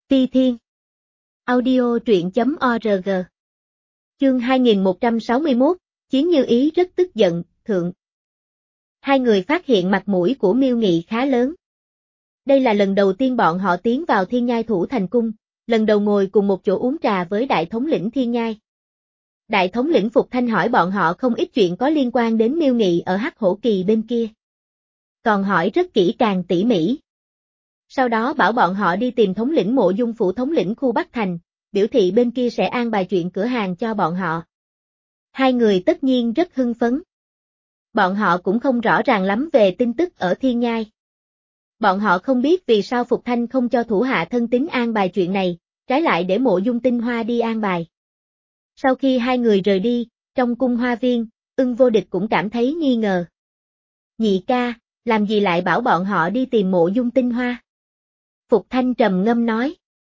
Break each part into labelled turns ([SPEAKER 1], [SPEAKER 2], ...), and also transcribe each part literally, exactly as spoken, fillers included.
[SPEAKER 1] Ti Thiên. Audio truyện chấm org. Chương hai nghìn một trăm sáu mươi mốt, Chiến Như Ý rất tức giận, thượng. Hai người phát hiện mặt mũi của Miêu Nghị khá lớn. Đây là lần đầu tiên bọn họ tiến vào Thiên Nhai Thủ Thành Cung, lần đầu ngồi cùng một chỗ uống trà với đại thống lĩnh Thiên Nhai. Đại thống lĩnh Phục Thanh hỏi bọn họ không ít chuyện có liên quan đến Miêu Nghị ở Hắc Hổ Kỳ bên kia. Còn hỏi rất kỹ càng tỉ mỉ. Sau đó bảo bọn họ đi tìm thống lĩnh Mộ Dung phủ thống lĩnh khu Bắc Thành, biểu thị bên kia sẽ an bài chuyện cửa hàng cho bọn họ. Hai người tất nhiên rất hưng phấn. Bọn họ cũng không rõ ràng lắm về tin tức ở Thiên Nhai. Bọn họ không biết vì sao Phục Thanh không cho thủ hạ thân tín an bài chuyện này, trái lại để Mộ Dung Tinh Hoa đi an bài. Sau khi hai người rời đi, trong cung hoa viên, Ưng Vô Địch cũng cảm thấy nghi ngờ. Nhị ca, làm gì lại bảo bọn họ đi tìm Mộ Dung Tinh Hoa? Phục Thanh trầm ngâm nói.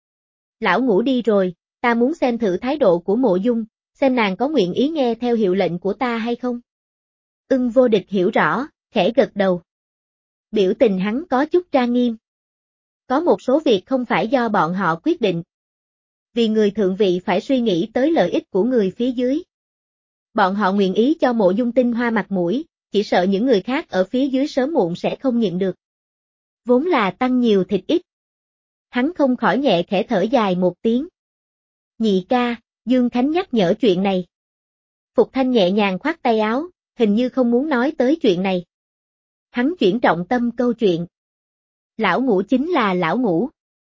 [SPEAKER 1] Lão Ngũ đi rồi, ta muốn xem thử thái độ của Mộ Dung, xem nàng có nguyện ý nghe theo hiệu lệnh của ta hay không. Ưng Vô Địch hiểu rõ, khẽ gật đầu. Biểu tình hắn có chút trang nghiêm. Có một số việc không phải do bọn họ quyết định. Vì người thượng vị phải suy nghĩ tới lợi ích của người phía dưới. Bọn họ nguyện ý cho Mộ Dung Tinh Hoa mặt mũi, chỉ sợ những người khác ở phía dưới sớm muộn sẽ không nhịn được. Vốn là tăng nhiều thịt ít. Hắn không khỏi nhẹ khẽ thở dài một tiếng. Nhị ca, Dương Khánh nhắc nhở chuyện này. Phục Thanh nhẹ nhàng khoát tay áo, hình như không muốn nói tới chuyện này. Hắn chuyển trọng tâm câu chuyện. Lão Ngũ chính là Lão Ngũ.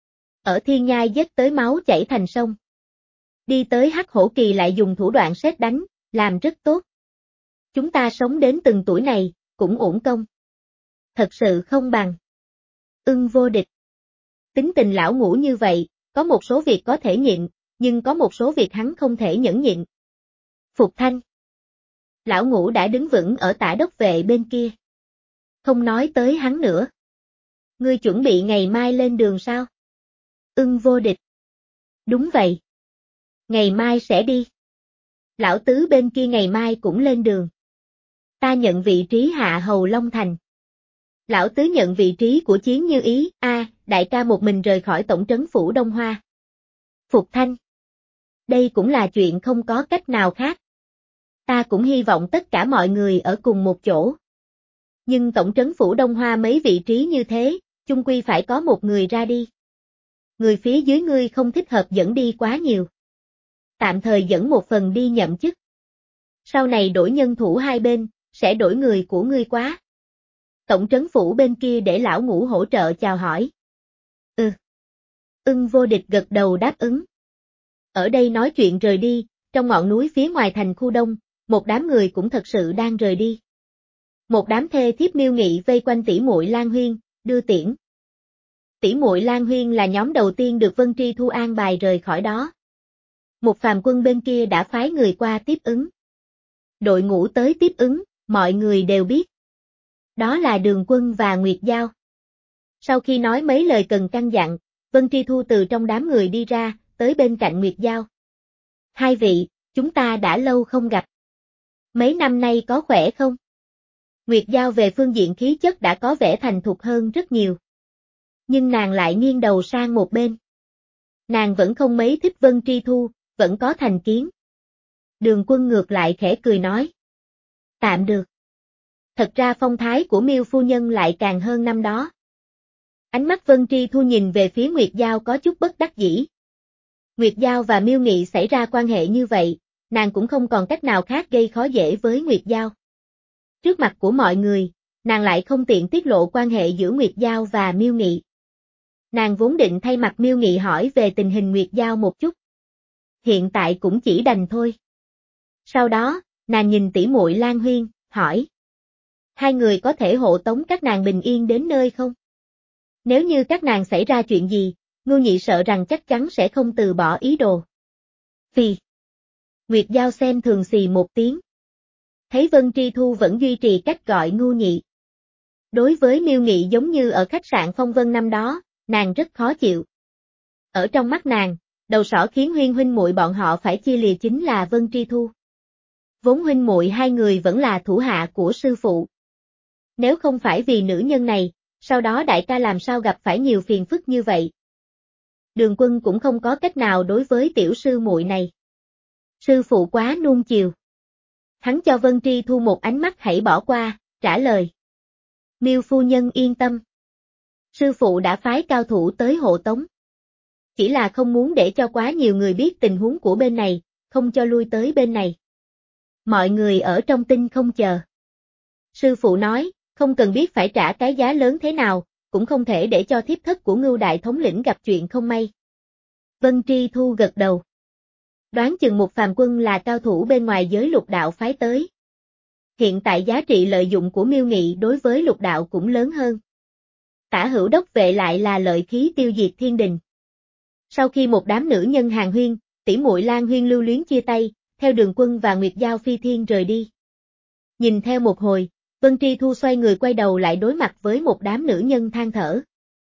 [SPEAKER 1] Ở Thiên Nhai giết tới máu chảy thành sông. Đi tới Hắc Hổ Kỳ lại dùng thủ đoạn sét đánh, làm rất tốt. Chúng ta sống đến từng tuổi này, cũng uổng công. Thật sự không bằng. Ưng Vô Địch. Tính tình Lão Ngũ như vậy, có một số việc có thể nhịn, nhưng có một số việc hắn không thể nhẫn nhịn. Phục Thanh. Lão Ngũ đã đứng vững ở tả đốc vệ bên kia. Không nói tới hắn nữa. Ngươi chuẩn bị ngày mai lên đường sao? Ưng Vô Địch. Đúng vậy. Ngày mai sẽ đi. Lão Tứ bên kia ngày mai cũng lên đường. Ta nhận vị trí hạ hầu Long Thành. Lão Tứ nhận vị trí của Chiến Như Ý, a, à, đại ca một mình rời khỏi tổng trấn phủ Đông Hoa. Phục Thanh. Đây cũng là chuyện không có cách nào khác. Ta cũng hy vọng tất cả mọi người ở cùng một chỗ. Nhưng tổng trấn phủ Đông Hoa mấy vị trí như thế, chung quy phải có một người ra đi. Người phía dưới ngươi không thích hợp dẫn đi quá nhiều. Tạm thời dẫn một phần đi nhậm chức. Sau này đổi nhân thủ hai bên, sẽ đổi người của ngươi quá. Tổng trấn phủ bên kia để Lão Ngũ hỗ trợ chào hỏi. Ừ. Ưng Vô Địch gật đầu đáp ứng. Ở đây nói chuyện rời đi, trong ngọn núi phía ngoài thành khu đông, một đám người cũng thật sự đang rời đi. Một đám thê thiếp Miêu Nghị vây quanh tỷ muội Lan Huyên, đưa tiễn. Tỷ muội Lan Huyên là nhóm đầu tiên được Vân Tri Thu an bài rời khỏi đó. Một phàm quân bên kia đã phái người qua tiếp ứng. Đội ngũ tới tiếp ứng, mọi người đều biết. Đó là Đường Quân và Nguyệt Giao. Sau khi nói mấy lời cần căn dặn, Vân Tri Thu từ trong đám người đi ra, tới bên cạnh Nguyệt Giao. Hai vị, chúng ta đã lâu không gặp. Mấy năm nay có khỏe không? Nguyệt Giao về phương diện khí chất đã có vẻ thành thục hơn rất nhiều. Nhưng nàng lại nghiêng đầu sang một bên. Nàng vẫn không mấy thích Vân Tri Thu, vẫn có thành kiến. Đường Quân ngược lại khẽ cười nói. Tạm được. Thật ra phong thái của Miêu phu nhân lại càng hơn năm đó. Ánh mắt Vân Tri Thu nhìn về phía Nguyệt Giao có chút bất đắc dĩ. Nguyệt Giao và Miêu Nghị xảy ra quan hệ như vậy, nàng cũng không còn cách nào khác gây khó dễ với Nguyệt Giao. Trước mặt của mọi người, nàng lại không tiện tiết lộ quan hệ giữa Nguyệt Giao và Miêu Nghị. Nàng vốn định thay mặt Miêu Nghị hỏi về tình hình Nguyệt Giao một chút. Hiện tại cũng chỉ đành thôi. Sau đó, nàng nhìn tỷ muội Lan Huyên, hỏi. Hai người có thể hộ tống các nàng bình yên đến nơi không? Nếu như các nàng xảy ra chuyện gì, Ngưu Nhị sợ rằng chắc chắn sẽ không từ bỏ ý đồ. Phì. Nguyệt Giao xem thường xì một tiếng. Thấy Vân Tri Thu vẫn duy trì cách gọi Ngưu Nhị. Đối với Miêu Nghị giống như ở khách sạn Phong Vân năm đó, nàng rất khó chịu. Ở trong mắt nàng, đầu sỏ khiến Huyên huynh muội bọn họ phải chia lìa chính là Vân Tri Thu. Vốn huynh muội hai người vẫn là thủ hạ của sư phụ. Nếu không phải vì nữ nhân này, sau đó đại ca làm sao gặp phải nhiều phiền phức như vậy. Đường Quân cũng không có cách nào đối với tiểu sư muội này. Sư phụ quá nuông chiều. Hắn cho Vân Tri Thu một ánh mắt hãy bỏ qua, trả lời. Miêu phu nhân yên tâm. Sư phụ đã phái cao thủ tới hộ tống. Chỉ là không muốn để cho quá nhiều người biết tình huống của bên này, không cho lui tới bên này. Mọi người ở trong tinh không chờ. Sư phụ nói, không cần biết phải trả cái giá lớn thế nào, cũng không thể để cho thiếp thất của Ngưu đại thống lĩnh gặp chuyện không may. Vân Tri Thu gật đầu. Đoán chừng một phàm quân là cao thủ bên ngoài giới lục đạo phái tới. Hiện tại giá trị lợi dụng của Miêu Nghị đối với lục đạo cũng lớn hơn. Tả hữu đốc vệ lại là lợi khí tiêu diệt thiên đình. Sau khi một đám nữ nhân Hàn Huyên, tỷ muội Lan Huyên lưu luyến chia tay, theo Đường Quân và Nguyệt Giao phi thiên rời đi. Nhìn theo một hồi, Vân Tri Thu xoay người quay đầu lại đối mặt với một đám nữ nhân than thở.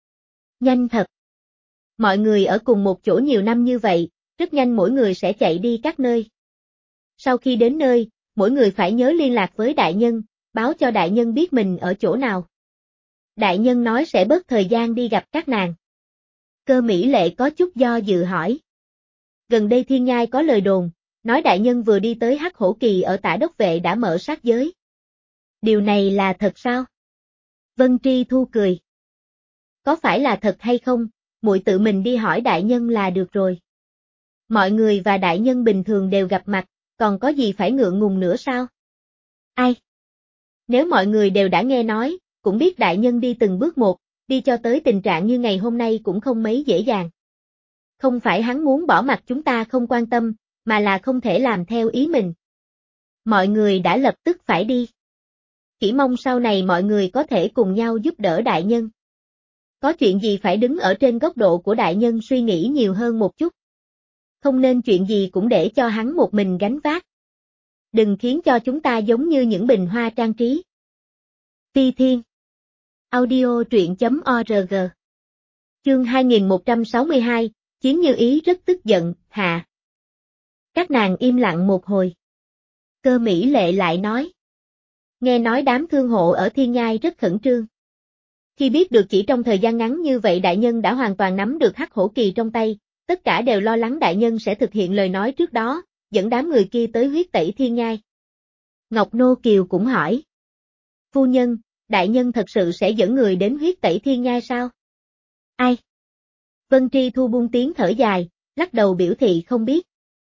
[SPEAKER 1] Nhanh thật. Mọi người ở cùng một chỗ nhiều năm như vậy, rất nhanh mỗi người sẽ chạy đi các nơi. Sau khi đến nơi, mỗi người phải nhớ liên lạc với đại nhân, báo cho đại nhân biết mình ở chỗ nào. Đại nhân nói sẽ bớt thời gian đi gặp các nàng. Cơ Mỹ Lệ có chút do dự hỏi. Gần đây Thiên Nhai có lời đồn, nói đại nhân vừa đi tới Hắc Hổ Kỳ ở Tả Đốc Vệ đã mở sát giới. Điều này là thật sao? Vân Tri Thu cười. Có phải là thật hay không, muội tự mình đi hỏi đại nhân là được rồi. Mọi người và đại nhân bình thường đều gặp mặt, còn có gì phải ngượng ngùng nữa sao? Ai? Nếu mọi người đều đã nghe nói, cũng biết đại nhân đi từng bước một, đi cho tới tình trạng như ngày hôm nay cũng không mấy dễ dàng. Không phải hắn muốn bỏ mặt chúng ta không quan tâm, mà là không thể làm theo ý mình. Mọi người đã lập tức phải đi. Chỉ mong sau này mọi người có thể cùng nhau giúp đỡ đại nhân. Có chuyện gì phải đứng ở trên góc độ của đại nhân suy nghĩ nhiều hơn một chút. Không nên chuyện gì cũng để cho hắn một mình gánh vác. Đừng khiến cho chúng ta giống như những bình hoa trang trí. Phi Thiên Audio truyện.org Chương hai nghìn một trăm sáu mươi hai, Chiến Như Ý rất tức giận, hạ. Các nàng im lặng một hồi. Cơ Mỹ Lệ lại nói. Nghe nói đám thương hộ ở Thiên Nhai rất khẩn trương. Khi biết được chỉ trong thời gian ngắn như vậy đại nhân đã hoàn toàn nắm được Hắc Hổ Kỳ trong tay, tất cả đều lo lắng đại nhân sẽ thực hiện lời nói trước đó, dẫn đám người kia tới huyết tẩy Thiên Nhai. Ngọc Nô Kiều cũng hỏi. Phu nhân, đại nhân thật sự sẽ dẫn người đến huyết tẩy Thiên Nhai sao? Ai? Vân Tri Thu buông tiếng thở dài, lắc đầu biểu thị không biết.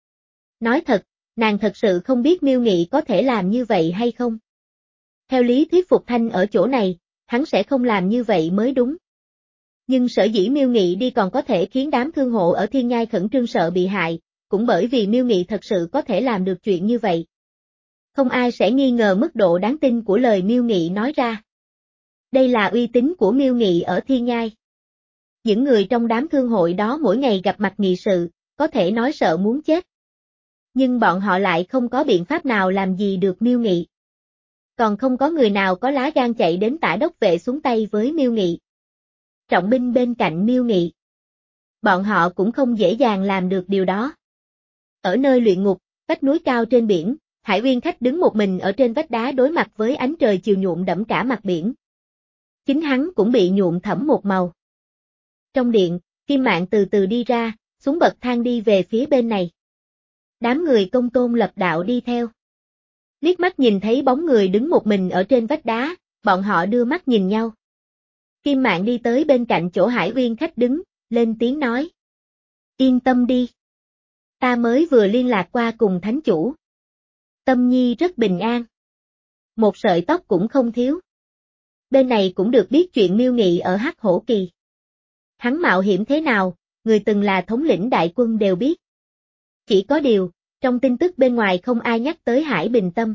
[SPEAKER 1] Nói thật, nàng thật sự không biết Miêu Nghị có thể làm như vậy hay không. Theo lý thuyết Phục Thanh ở chỗ này, hắn sẽ không làm như vậy mới đúng. Nhưng sở dĩ Miêu Nghị đi còn có thể khiến đám thương hộ ở Thiên Nhai khẩn trương sợ bị hại, cũng bởi vì Miêu Nghị thật sự có thể làm được chuyện như vậy. Không ai sẽ nghi ngờ mức độ đáng tin của lời Miêu Nghị nói ra. Đây là uy tín của Miêu Nghị ở Thiên Nhai. Những người trong đám thương hội đó mỗi ngày gặp mặt nghị sự, có thể nói sợ muốn chết. Nhưng bọn họ lại không có biện pháp nào làm gì được Miêu Nghị. Còn không có người nào có lá gan chạy đến Tả Đốc Vệ xuống tay với Miêu Nghị. Trọng binh bên cạnh Miêu Nghị. Bọn họ cũng không dễ dàng làm được điều đó. Ở nơi luyện ngục, vách núi cao trên biển, Hải Uyên Khách đứng một mình ở trên vách đá đối mặt với ánh trời chiều nhuộm đẫm cả mặt biển. Chính hắn cũng bị nhuộm thẫm một màu. Trong điện, Kim Mạn từ từ đi ra, xuống bậc thang đi về phía bên này. Đám người Công Tôn Lập Đạo đi theo. Liếc mắt nhìn thấy bóng người đứng một mình ở trên vách đá, bọn họ đưa mắt nhìn nhau. Kim Mạn đi tới bên cạnh chỗ Hải Uyên Khách đứng, lên tiếng nói. Yên tâm đi. Ta mới vừa liên lạc qua cùng thánh chủ. Tâm Nhi rất bình an. Một sợi tóc cũng không thiếu. Bên này cũng được biết chuyện Miêu Nghị ở Hắc Hổ Kỳ. Hắn mạo hiểm thế nào, người từng là thống lĩnh đại quân đều biết. Chỉ có điều, trong tin tức bên ngoài không ai nhắc tới Hải Bình Tâm.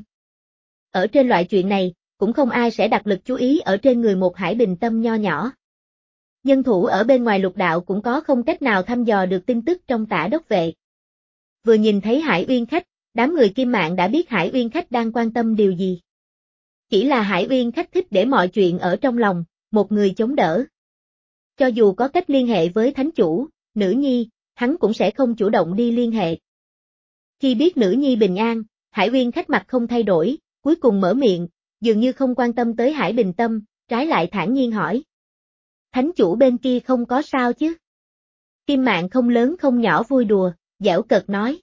[SPEAKER 1] Ở trên loại chuyện này, cũng không ai sẽ đặt lực chú ý ở trên người một Hải Bình Tâm nho nhỏ. Nhân thủ ở bên ngoài lục đạo cũng có không cách nào thăm dò được tin tức trong Tả Đốc Vệ. Vừa nhìn thấy Hải Uyên Khách, đám người Kim Mạn đã biết Hải Uyên Khách đang quan tâm điều gì. Chỉ là Hải Uyên Khách thích để mọi chuyện ở trong lòng, một người chống đỡ. Cho dù có cách liên hệ với thánh chủ, nữ nhi, hắn cũng sẽ không chủ động đi liên hệ. Khi biết nữ nhi bình an, Hải Uyên Khách mặt không thay đổi, cuối cùng mở miệng, dường như không quan tâm tới Hải Bình Tâm, trái lại thản nhiên hỏi. Thánh chủ bên kia không có sao chứ? Kim Mạn không lớn không nhỏ vui đùa, giễu cợt nói.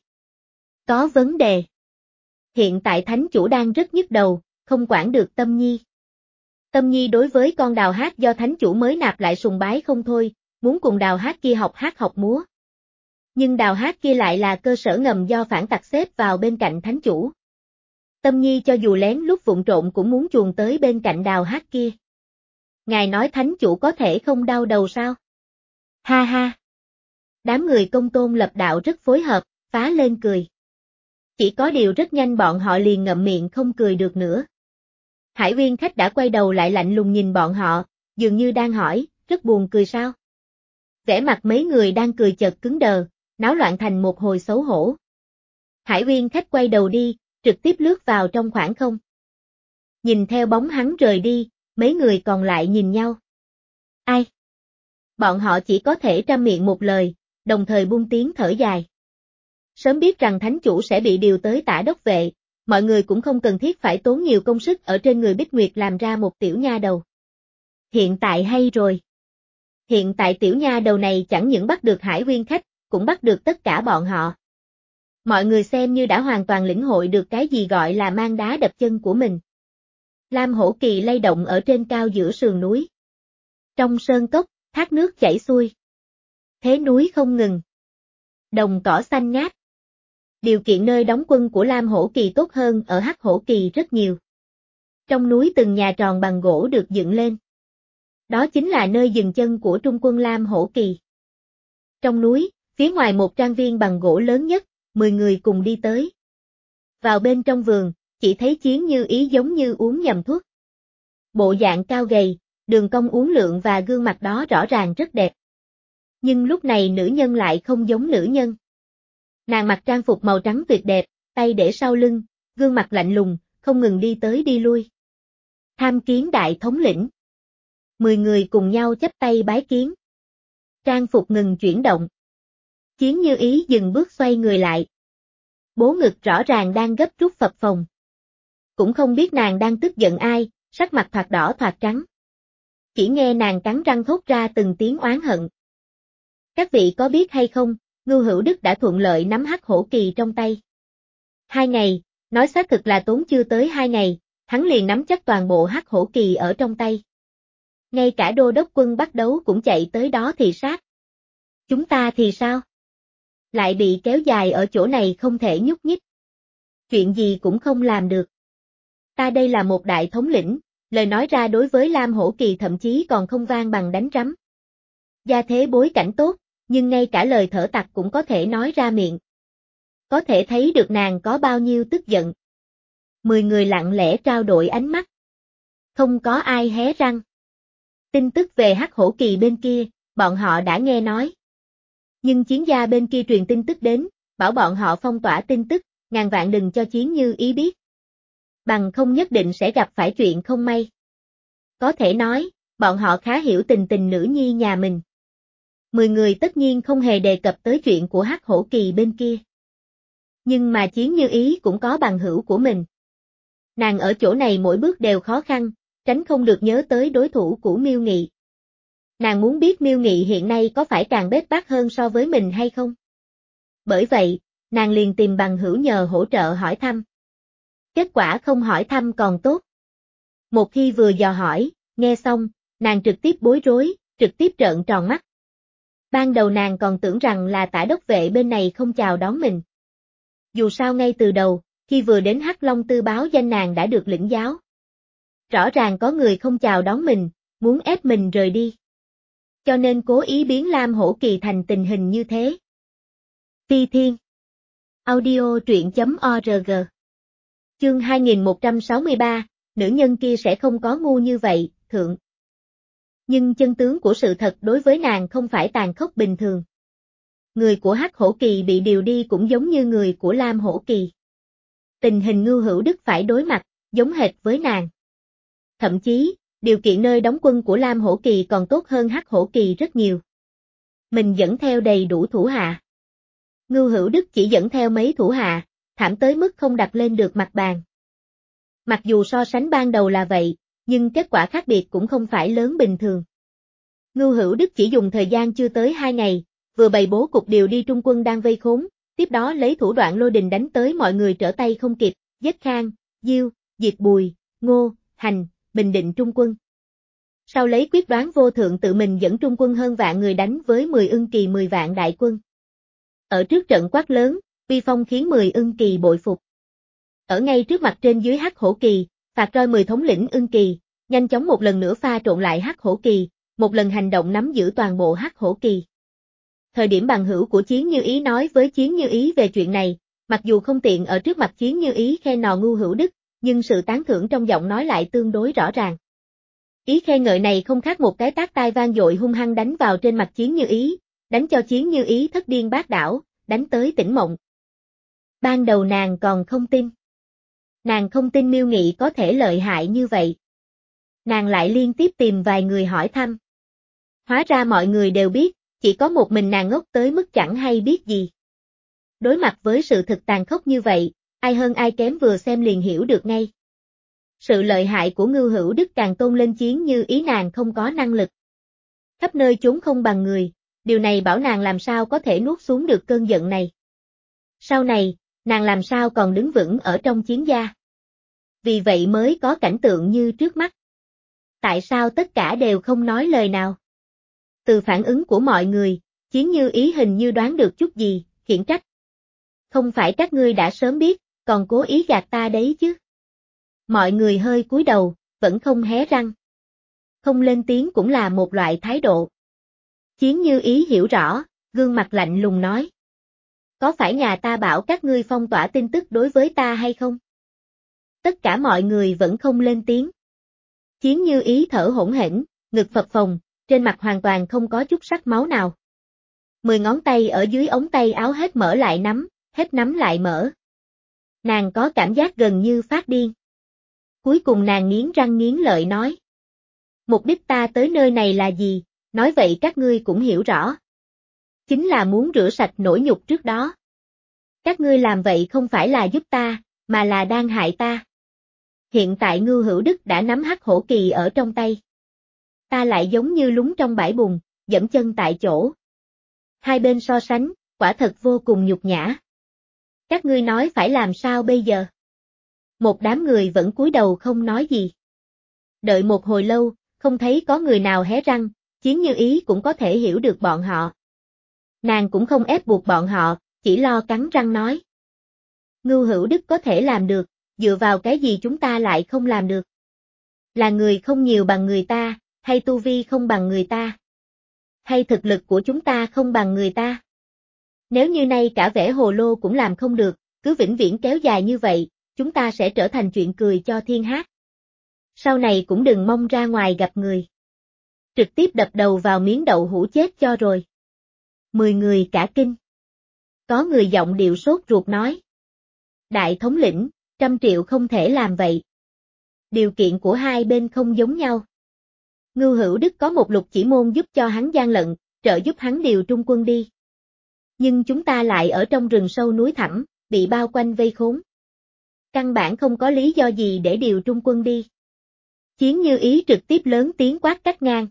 [SPEAKER 1] Có vấn đề. Hiện tại thánh chủ đang rất nhức đầu, không quản được Tâm Nhi. Tâm Nhi đối với con Đào Hát do thánh chủ mới nạp lại sùng bái không thôi, muốn cùng Đào Hát kia học hát học múa. Nhưng Đào Hát kia lại là cơ sở ngầm do phản tặc xếp vào bên cạnh thánh chủ. Tâm Nhi cho dù lén lút vụng trộn cũng muốn chuồn tới bên cạnh Đào Hát kia. Ngài nói thánh chủ có thể không đau đầu sao? Ha ha! Đám người Công Tôn Lập Đạo rất phối hợp, phá lên cười. Chỉ có điều rất nhanh bọn họ liền ngậm miệng không cười được nữa. Hải Uyên Khách đã quay đầu lại lạnh lùng nhìn bọn họ, dường như đang hỏi, rất buồn cười sao? Vẻ mặt mấy người đang cười chợt cứng đờ, náo loạn thành một hồi xấu hổ. Hải Uyên Khách quay đầu đi, trực tiếp lướt vào trong khoảng không. Nhìn theo bóng hắn rời đi, mấy người còn lại nhìn nhau. Ai? Bọn họ chỉ có thể trăm miệng một lời, đồng thời buông tiếng thở dài. Sớm biết rằng thánh chủ sẽ bị điều tới Tả Đốc Vệ, mọi người cũng không cần thiết phải tốn nhiều công sức ở trên người Bích Nguyệt làm ra một tiểu nha đầu. Hiện tại hay rồi. Hiện tại tiểu nha đầu này chẳng những bắt được Hải Uyên Khách, cũng bắt được tất cả bọn họ. Mọi người xem như đã hoàn toàn lĩnh hội được cái gì gọi là mang đá đập chân của mình. Lam Hổ Kỳ lay động ở trên cao giữa sườn núi. Trong sơn cốc, thác nước chảy xuôi. Thế núi không ngừng. Đồng cỏ xanh ngát. Điều kiện nơi đóng quân của Lam Hổ Kỳ tốt hơn ở Hắc Hổ Kỳ rất nhiều. Trong núi từng nhà tròn bằng gỗ được dựng lên. Đó chính là nơi dừng chân của trung quân Lam Hổ Kỳ. Trong núi, phía ngoài một trang viên bằng gỗ lớn nhất, mười người cùng đi tới. Vào bên trong vườn, chỉ thấy Chiến Như Ý giống như uống nhầm thuốc. Bộ dạng cao gầy, đường cong uốn lượn và gương mặt đó rõ ràng rất đẹp. Nhưng lúc này nữ nhân lại không giống nữ nhân. Nàng mặc trang phục màu trắng tuyệt đẹp, tay để sau lưng, gương mặt lạnh lùng, không ngừng đi tới đi lui. Tham kiến đại thống lĩnh. Mười người cùng nhau chắp tay bái kiến. Trang phục ngừng chuyển động. Chiến Như Ý dừng bước xoay người lại. Bố ngực rõ ràng đang gấp rút phập phồng. Cũng không biết nàng đang tức giận ai, sắc mặt thoạt đỏ thoạt trắng. Chỉ nghe nàng cắn răng thốt ra từng tiếng oán hận. Các vị có biết hay không, Ngưu Hữu Đức đã thuận lợi nắm Hắc Hổ Kỳ trong tay. Hai ngày, nói xác thực là tốn chưa tới hai ngày, hắn liền nắm chắc toàn bộ Hắc Hổ Kỳ ở trong tay. Ngay cả đô đốc quân bắt đấu cũng chạy tới đó thì sát. Chúng ta thì sao? Lại bị kéo dài ở chỗ này không thể nhúc nhích. Chuyện gì cũng không làm được. Ta đây là một đại thống lĩnh, lời nói ra đối với Lam Hổ Kỳ thậm chí còn không vang bằng đánh rắm. Gia thế bối cảnh tốt, nhưng ngay cả lời thở tặc cũng có thể nói ra miệng. Có thể thấy được nàng có bao nhiêu tức giận. Mười người lặng lẽ trao đổi ánh mắt. Không có ai hé răng. Tin tức về Hắc Hổ Kỳ bên kia, bọn họ đã nghe nói. Nhưng chiến gia bên kia truyền tin tức đến, bảo bọn họ phong tỏa tin tức, ngàn vạn đừng cho Chiến Như Ý biết. Bằng không nhất định sẽ gặp phải chuyện không may. Có thể nói, bọn họ khá hiểu tình tình nữ nhi nhà mình. Mười người tất nhiên không hề đề cập tới chuyện của Hắc Hổ Kỳ bên kia. Nhưng mà Chiến Như Ý cũng có bằng hữu của mình. Nàng ở chỗ này mỗi bước đều khó khăn, tránh không được nhớ tới đối thủ của Miêu Nghị. Nàng muốn biết Miêu Nghị hiện nay có phải càng bết bát hơn so với mình hay không? Bởi vậy, nàng liền tìm bằng hữu nhờ hỗ trợ hỏi thăm. Kết quả không hỏi thăm còn tốt. Một khi vừa dò hỏi, nghe xong, nàng trực tiếp bối rối, trực tiếp trợn tròn mắt. Ban đầu nàng còn tưởng rằng là Tả Đốc Vệ bên này không chào đón mình. Dù sao ngay từ đầu, khi vừa đến Hắc Long Tư báo danh nàng đã được lĩnh giáo. Rõ ràng có người không chào đón mình, muốn ép mình rời đi. Cho nên cố ý biến Lam Hổ Kỳ thành tình hình như thế. Phi Thiên Audio truyện chấm org Chương hai nghìn một trăm sáu mươi ba, nữ nhân kia sẽ không có ngu như vậy, thượng. Nhưng chân tướng của sự thật đối với nàng không phải tàn khốc bình thường. Người của Hắc Hổ Kỳ bị điều đi cũng giống như người của Lam Hổ Kỳ. Tình hình Ngưu Hữu Đức phải đối mặt, giống hệt với nàng. Thậm chí, điều kiện nơi đóng quân của Lam Hổ Kỳ còn tốt hơn Hắc Hổ Kỳ rất nhiều. Mình dẫn theo đầy đủ thủ hạ. Ngưu Hữu Đức chỉ dẫn theo mấy thủ hạ, thảm tới mức không đặt lên được mặt bàn. Mặc dù so sánh ban đầu là vậy, nhưng kết quả khác biệt cũng không phải lớn bình thường. Ngưu Hữu Đức chỉ dùng thời gian chưa tới hai ngày, vừa bày bố cục điều đi Trung quân đang vây khốn, tiếp đó lấy thủ đoạn lôi đình đánh tới mọi người trở tay không kịp, giết Khang, Diêu, diệt Bùi, Ngô, Hành, bình định Trung quân. Sau lấy quyết đoán vô thượng tự mình dẫn Trung quân hơn vạn người đánh với mười ưng kỳ mười vạn đại quân. Ở trước trận quát lớn, uy phong khiến mười ưng kỳ bội phục. Ở ngay trước mặt trên dưới Hắc Hổ kỳ, phạt roi mười thống lĩnh ưng kỳ, nhanh chóng một lần nữa pha trộn lại Hắc Hổ kỳ, một lần hành động nắm giữ toàn bộ Hắc Hổ kỳ. Thời điểm bằng hữu của Chiến Như Ý nói với Chiến Như Ý về chuyện này, mặc dù không tiện ở trước mặt Chiến Như Ý khen nò Ngưu Hữu Đức, nhưng sự tán thưởng trong giọng nói lại tương đối rõ ràng. Ý khen ngợi này không khác một cái tát tai vang dội hung hăng đánh vào trên mặt Chiến Như Ý, đánh cho Chiến Như Ý thất điên bát đảo, đánh tới tỉnh mộng. Ban đầu nàng còn không tin. Nàng không tin Miêu Nghị có thể lợi hại như vậy. Nàng lại liên tiếp tìm vài người hỏi thăm. Hóa ra mọi người đều biết, chỉ có một mình nàng ngốc tới mức chẳng hay biết gì. Đối mặt với sự thực tàn khốc như vậy, ai hơn ai kém vừa xem liền hiểu được ngay. Sự lợi hại của Ngưu Hữu Đức càng tôn lên Chiến Như Ý nàng không có năng lực. Khắp nơi chốn không bằng người, điều này bảo nàng làm sao có thể nuốt xuống được cơn giận này. Sau này, nàng làm sao còn đứng vững ở trong chiến gia. Vì vậy mới có cảnh tượng như trước mắt. Tại sao tất cả đều không nói lời nào? Từ phản ứng của mọi người, Chiến Như Ý hình như đoán được chút gì, khiển trách. Không phải các ngươi đã sớm biết, còn cố ý gạt ta đấy chứ. Mọi người hơi cúi đầu, vẫn không hé răng. Không lên tiếng cũng là một loại thái độ. Chiến Như Ý hiểu rõ, gương mặt lạnh lùng nói. Có phải nhà ta bảo các ngươi phong tỏa tin tức đối với ta hay không? Tất cả mọi người vẫn không lên tiếng. Chiến Như Ý thở hổn hển, ngực phập phồng, trên mặt hoàn toàn không có chút sắc máu nào. Mười ngón tay ở dưới ống tay áo hết mở lại nắm, hết nắm lại mở. Nàng có cảm giác gần như phát điên. Cuối cùng nàng nghiến răng nghiến lợi nói. Mục đích ta tới nơi này là gì, nói vậy các ngươi cũng hiểu rõ. Chính là muốn rửa sạch nỗi nhục trước đó. Các ngươi làm vậy không phải là giúp ta, mà là đang hại ta. Hiện tại Ngưu Hữu Đức đã nắm Hắc Hổ kỳ ở trong tay. Ta lại giống như lún trong bãi bùn, dẫm chân tại chỗ. Hai bên so sánh, quả thật vô cùng nhục nhã. Các ngươi nói phải làm sao bây giờ? Một đám người vẫn cúi đầu không nói gì. Đợi một hồi lâu, không thấy có người nào hé răng, Chiến Như Ý cũng có thể hiểu được bọn họ. Nàng cũng không ép buộc bọn họ, chỉ lo cắn răng nói. Ngưu Hữu Đức có thể làm được, dựa vào cái gì chúng ta lại không làm được? Là người không nhiều bằng người ta, hay tu vi không bằng người ta? Hay thực lực của chúng ta không bằng người ta? Nếu như nay cả vẻ hồ lô cũng làm không được, cứ vĩnh viễn kéo dài như vậy, chúng ta sẽ trở thành chuyện cười cho thiên hát. Sau này cũng đừng mong ra ngoài gặp người. Trực tiếp đập đầu vào miếng đậu hũ chết cho rồi. Mười người cả kinh. Có người giọng điệu sốt ruột nói. Đại thống lĩnh, trăm triệu không thể làm vậy. Điều kiện của hai bên không giống nhau. Ngưu Hữu Đức có một lục chỉ môn giúp cho hắn gian lận, trợ giúp hắn điều trung quân đi. Nhưng chúng ta lại ở trong rừng sâu núi thẳm, bị bao quanh vây khốn. Căn bản không có lý do gì để điều trung quân đi. Chiến Như Ý trực tiếp lớn tiếng quát cắt ngang.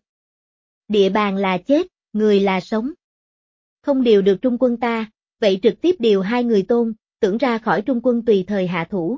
[SPEAKER 1] Địa bàn là chết, người là sống. Không điều được trung quân ta, vậy trực tiếp điều hai người tôn, tưởng ra khỏi trung quân tùy thời hạ thủ.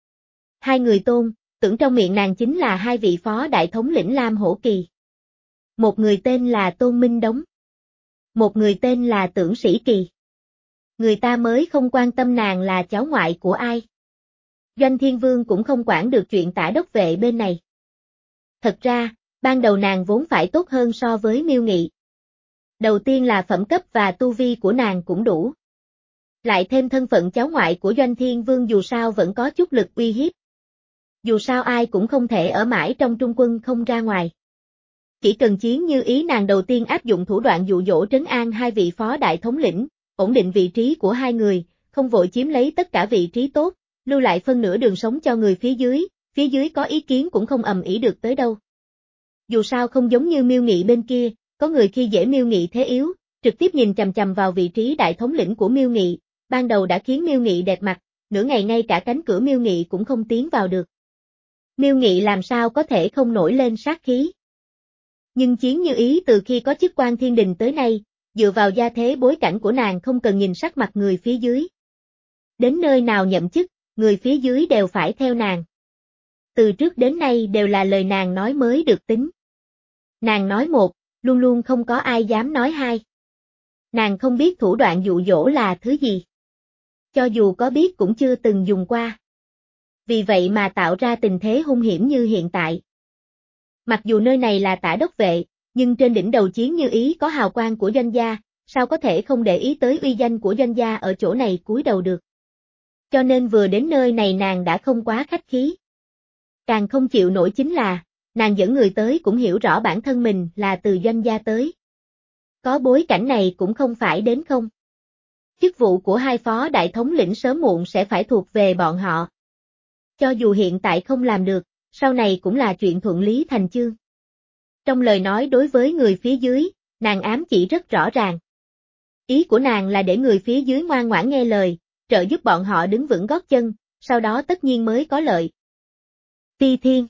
[SPEAKER 1] Hai người tôn, tưởng trong miệng nàng chính là hai vị phó đại thống lĩnh Lam Hổ Kỳ. Một người tên là Tôn Minh Đống. Một người tên là Tưởng Sĩ Kỳ. Người ta mới không quan tâm nàng là cháu ngoại của ai. Doanh Thiên Vương cũng không quản được chuyện tả đốc vệ bên này. Thật ra, ban đầu nàng vốn phải tốt hơn so với Miêu Nghị. Đầu tiên là phẩm cấp và tu vi của nàng cũng đủ. Lại thêm thân phận cháu ngoại của Doanh Thiên Vương dù sao vẫn có chút lực uy hiếp. Dù sao ai cũng không thể ở mãi trong trung quân không ra ngoài. Chỉ cần Chiến Như Ý nàng đầu tiên áp dụng thủ đoạn dụ dỗ trấn an hai vị phó đại thống lĩnh, ổn định vị trí của hai người, không vội chiếm lấy tất cả vị trí tốt, lưu lại phân nửa đường sống cho người phía dưới, phía dưới có ý kiến cũng không ầm ĩ được tới đâu. Dù sao không giống như Miêu Nghị bên kia, có người khi dễ Miêu Nghị thế yếu, trực tiếp nhìn chằm chằm vào vị trí đại thống lĩnh của Miêu Nghị, ban đầu đã khiến Miêu Nghị đẹp mặt, nửa ngày ngay cả cánh cửa Miêu Nghị cũng không tiến vào được. Miêu Nghị làm sao có thể không nổi lên sát khí. Nhưng Chiến Như Ý từ khi có chức quan thiên đình tới nay, dựa vào gia thế bối cảnh của nàng không cần nhìn sắc mặt người phía dưới. Đến nơi nào nhậm chức, người phía dưới đều phải theo nàng. Từ trước đến nay đều là lời nàng nói mới được tính. Nàng nói một, luôn luôn không có ai dám nói hai. Nàng không biết thủ đoạn dụ dỗ là thứ gì. Cho dù có biết cũng chưa từng dùng qua. Vì vậy mà tạo ra tình thế hung hiểm như hiện tại. Mặc dù nơi này là Tả Đốc Vệ, nhưng trên đỉnh đầu Chiến Như Ý có hào quang của doanh gia, sao có thể không để ý tới uy danh của doanh gia ở chỗ này cúi đầu được. Cho nên vừa đến nơi này nàng đã không quá khách khí. Càng không chịu nổi chính là, nàng dẫn người tới cũng hiểu rõ bản thân mình là từ doanh gia tới. Có bối cảnh này cũng không phải đến không. Chức vụ của hai phó đại thống lĩnh sớm muộn sẽ phải thuộc về bọn họ. Cho dù hiện tại không làm được, sau này cũng là chuyện thuận lý thành chương. Trong lời nói đối với người phía dưới, nàng ám chỉ rất rõ ràng. Ý của nàng là để người phía dưới ngoan ngoãn nghe lời, trợ giúp bọn họ đứng vững gót chân, sau đó tất nhiên mới có lợi. Ti Thiên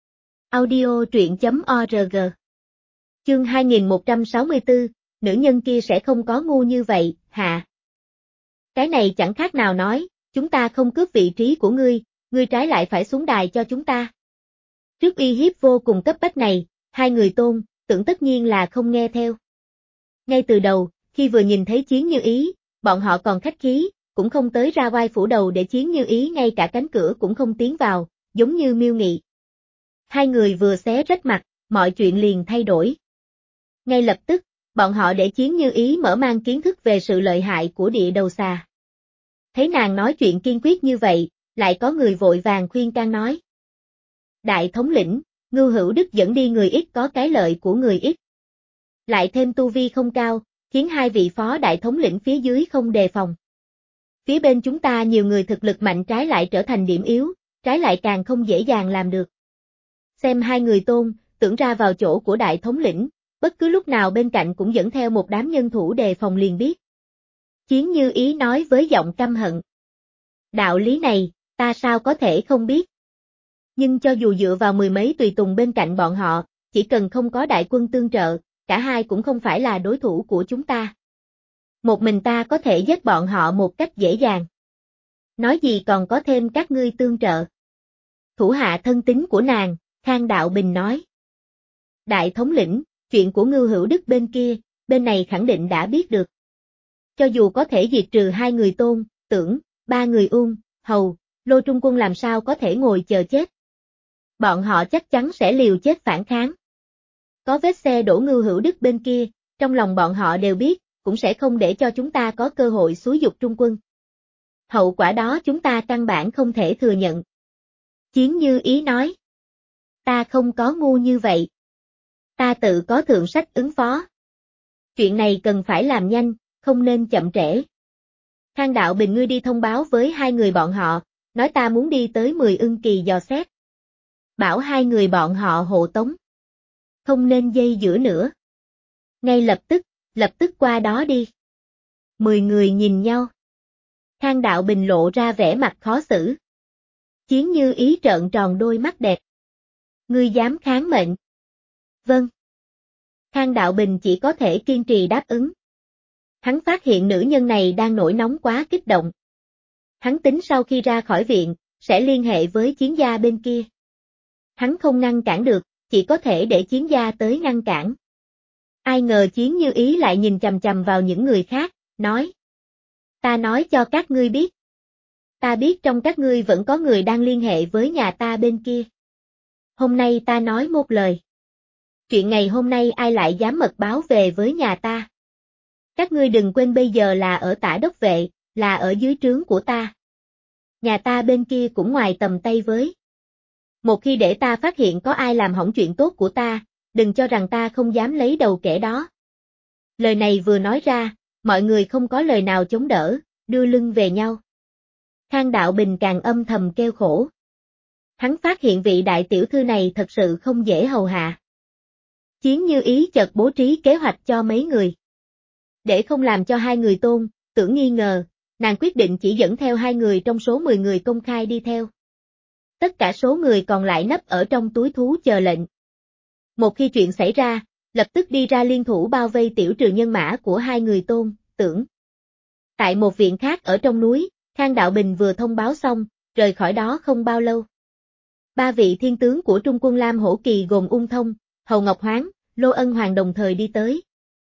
[SPEAKER 1] Audio truyện.org Chương hai nghìn một trăm sáu mươi tư, nữ nhân kia sẽ không có ngu như vậy, hạ. Cái này chẳng khác nào nói, chúng ta không cướp vị trí của ngươi, ngươi trái lại phải xuống đài cho chúng ta. Trước uy hiếp vô cùng cấp bách này, hai người Tôn, Tưởng tất nhiên là không nghe theo. Ngay từ đầu, khi vừa nhìn thấy Chiến Như Ý, bọn họ còn khách khí, cũng không tới ra vai phủ đầu để Chiến Như Ý ngay cả cánh cửa cũng không tiến vào, giống như Miêu Nghị. Hai người vừa xé rách mặt, mọi chuyện liền thay đổi. Ngay lập tức, bọn họ để Chiến Như Ý mở mang kiến thức về sự lợi hại của địa đầu xà. Thấy nàng nói chuyện kiên quyết như vậy, lại có người vội vàng khuyên can nói. Đại thống lĩnh, Ngưu Hữu Đức dẫn đi người ít có cái lợi của người ít. Lại thêm tu vi không cao, khiến hai vị phó đại thống lĩnh phía dưới không đề phòng. Phía bên chúng ta nhiều người thực lực mạnh trái lại trở thành điểm yếu, trái lại càng không dễ dàng làm được. Xem hai người Tôn, Tưởng ra vào chỗ của đại thống lĩnh, bất cứ lúc nào bên cạnh cũng dẫn theo một đám nhân thủ đề phòng liền biết. Chiến Như Ý nói với giọng căm hận. Đạo lý này, ta sao có thể không biết. Nhưng cho dù dựa vào mười mấy tùy tùng bên cạnh bọn họ, chỉ cần không có đại quân tương trợ, cả hai cũng không phải là đối thủ của chúng ta. Một mình ta có thể giết bọn họ một cách dễ dàng. Nói gì còn có thêm các ngươi tương trợ. Thủ hạ thân tín của nàng, Khang Đạo Bình nói. Đại thống lĩnh, chuyện của Ngưu Hữu Đức bên kia, bên này khẳng định đã biết được. Cho dù có thể diệt trừ hai người Tôn, Tưởng, ba người Ung, Hầu, Lô Trung Quân làm sao có thể ngồi chờ chết. Bọn họ chắc chắn sẽ liều chết phản kháng. Có vết xe đổ Ngưu Hữu Đức bên kia, trong lòng bọn họ đều biết, cũng sẽ không để cho chúng ta có cơ hội xúi giục Trung Quân. Hậu quả đó chúng ta căn bản không thể thừa nhận. Chiến Như Ý nói. Ta không có ngu như vậy. Ta tự có thượng sách ứng phó. Chuyện này cần phải làm nhanh, không nên chậm trễ. Khang Đạo Bình ngươi đi thông báo với hai người bọn họ, nói ta muốn đi tới mười ưng kỳ dò xét. Bảo hai người bọn họ hộ tống. Không nên dây dưa nữa. Ngay lập tức, lập tức qua đó đi. Mười người nhìn nhau. Khang Đạo Bình lộ ra vẻ mặt khó xử. Chiến Như Ý trợn tròn đôi mắt đẹp. Ngươi dám kháng mệnh? Vâng. Khang Đạo Bình chỉ có thể kiên trì đáp ứng. Hắn phát hiện nữ nhân này đang nổi nóng quá kích động. Hắn tính sau khi ra khỏi viện, sẽ liên hệ với chiến gia bên kia. Hắn không ngăn cản được, chỉ có thể để chiến gia tới ngăn cản. Ai ngờ Chiến Như Ý lại nhìn chằm chằm vào những người khác, nói. Ta nói cho các ngươi biết. Ta biết trong các ngươi vẫn có người đang liên hệ với nhà ta bên kia. Hôm nay ta nói một lời. Chuyện ngày hôm nay ai lại dám mật báo về với nhà ta? Các ngươi đừng quên bây giờ là ở Tả Đốc Vệ, là ở dưới trướng của ta. Nhà ta bên kia cũng ngoài tầm tay với. Một khi để ta phát hiện có ai làm hỏng chuyện tốt của ta, đừng cho rằng ta không dám lấy đầu kẻ đó. Lời này vừa nói ra, mọi người không có lời nào chống đỡ, đưa lưng về nhau. Khang Đạo Bình càng âm thầm kêu khổ. Hắn phát hiện vị đại tiểu thư này thật sự không dễ hầu hạ. Chiến Như Ý chợt bố trí kế hoạch cho mấy người. Để không làm cho hai người Tôn, Tưởng nghi ngờ, nàng quyết định chỉ dẫn theo hai người trong số mười người công khai đi theo. Tất cả số người còn lại nấp ở trong túi thú chờ lệnh. Một khi chuyện xảy ra, lập tức đi ra liên thủ bao vây tiểu trừ nhân mã của hai người Tôn, Tưởng. Tại một viện khác ở trong núi, Khang Đạo Bình vừa thông báo xong, rời khỏi đó không bao lâu. Ba vị thiên tướng của Trung quân Lam Hổ Kỳ gồm Ung Thông, Hầu Ngọc Hoáng, Lô Ân Hoàng đồng thời đi tới.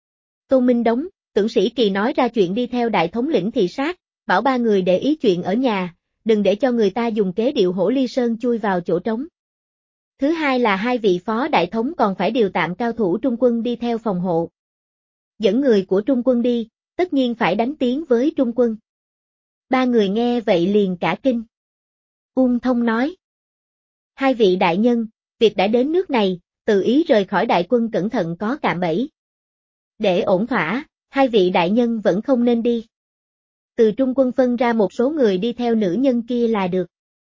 [SPEAKER 1] Tôn Minh Đống, Tưởng Sĩ Kỳ nói ra chuyện đi theo đại thống lĩnh thị sát, bảo ba người để ý chuyện ở nhà, đừng để cho người ta dùng kế điệu Hổ Ly Sơn chui vào chỗ trống. Thứ hai là hai vị phó đại thống còn phải điều tạm cao thủ Trung quân đi theo phòng hộ. Dẫn người của Trung quân đi, tất nhiên phải đánh tiếng với Trung quân. Ba người nghe vậy liền cả kinh. Ung Thông nói. Hai vị đại nhân, việc đã đến nước này, tự ý rời khỏi đại quân cẩn thận có cạm bẫy. Để ổn thỏa, hai vị đại nhân vẫn không nên đi. Từ Trung quân phân ra một số người đi theo nữ nhân kia là được.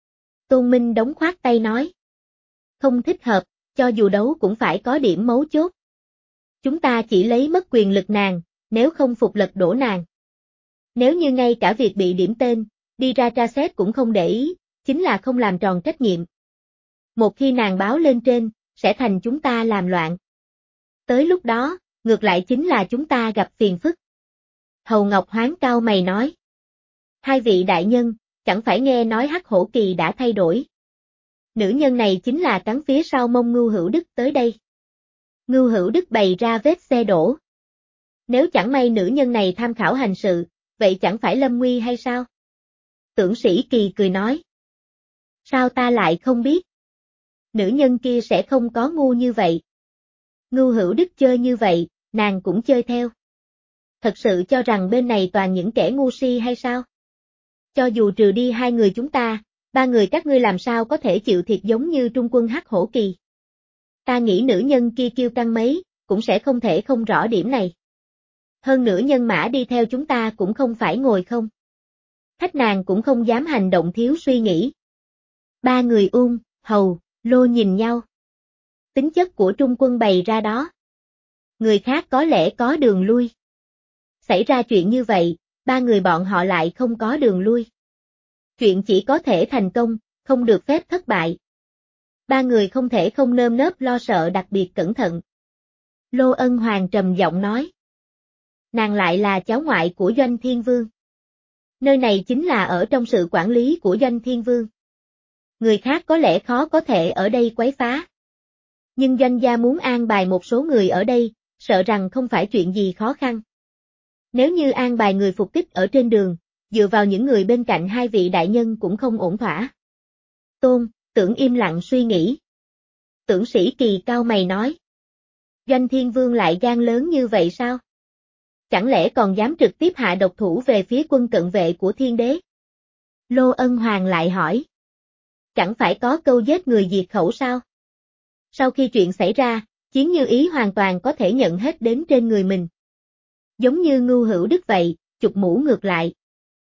[SPEAKER 1] Tôn Minh Đống khoát tay nói. Không thích hợp, cho dù đấu cũng phải có điểm mấu chốt. Chúng ta chỉ lấy mất quyền lực nàng, nếu không phục lật đổ nàng. Nếu như ngay cả việc bị điểm tên, đi ra tra xét cũng không để ý, chính là không làm tròn trách nhiệm. Một khi nàng báo lên trên, sẽ thành chúng ta làm loạn. Tới lúc đó, ngược lại chính là chúng ta gặp phiền phức. Hầu Ngọc Hoáng cao mày nói. Hai vị đại nhân, chẳng phải nghe nói Hắc Hổ Kỳ đã thay đổi. Nữ nhân này chính là cắn phía sau mông Ngưu Hữu Đức tới đây. Ngưu Hữu Đức bày ra vết xe đổ. Nếu chẳng may nữ nhân này tham khảo hành sự, vậy chẳng phải lâm nguy hay sao? Tưởng Sĩ Kỳ cười nói. Sao ta lại không biết? Nữ nhân kia sẽ không có ngu như vậy. Ngưu Hữu Đức chơi như vậy, nàng cũng chơi theo. Thật sự cho rằng bên này toàn những kẻ ngu si hay sao? Cho dù trừ đi hai người chúng ta, ba người các ngươi làm sao có thể chịu thiệt giống như Trung quân Hắc Hổ Kỳ. Ta nghĩ nữ nhân kia kiêu căng mấy, cũng sẽ không thể không rõ điểm này. Hơn nữa nhân mã đi theo chúng ta cũng không phải ngồi không. Khách nàng cũng không dám hành động thiếu suy nghĩ. Ba người Ung, Hầu, Lô nhìn nhau. Tính chất của Trung quân bày ra đó. Người khác có lẽ có đường lui. Xảy ra chuyện như vậy, ba người bọn họ lại không có đường lui. Chuyện chỉ có thể thành công, không được phép thất bại. Ba người không thể không nơm nớp lo sợ đặc biệt cẩn thận. Lô Ân Hoàng trầm giọng nói. Nàng lại là cháu ngoại của Doanh Thiên Vương. Nơi này chính là ở trong sự quản lý của Doanh Thiên Vương. Người khác có lẽ khó có thể ở đây quấy phá. Nhưng Doanh gia muốn an bài một số người ở đây, sợ rằng không phải chuyện gì khó khăn. Nếu như an bài người phục kích ở trên đường, dựa vào những người bên cạnh hai vị đại nhân cũng không ổn thỏa. Tôn, Tưởng im lặng suy nghĩ. Tưởng Sĩ Kỳ cao mày nói. Doanh Thiên Vương lại gan lớn như vậy sao? Chẳng lẽ còn dám trực tiếp hạ độc thủ về phía quân cận vệ của Thiên Đế? Lô Ân Hoàng lại hỏi. Chẳng phải có câu giết người diệt khẩu sao? Sau khi chuyện xảy ra, Chiến Như Ý hoàn toàn có thể nhận hết đến trên người mình. Giống như Ngưu Hữu Đức vậy, chụp mũ ngược lại.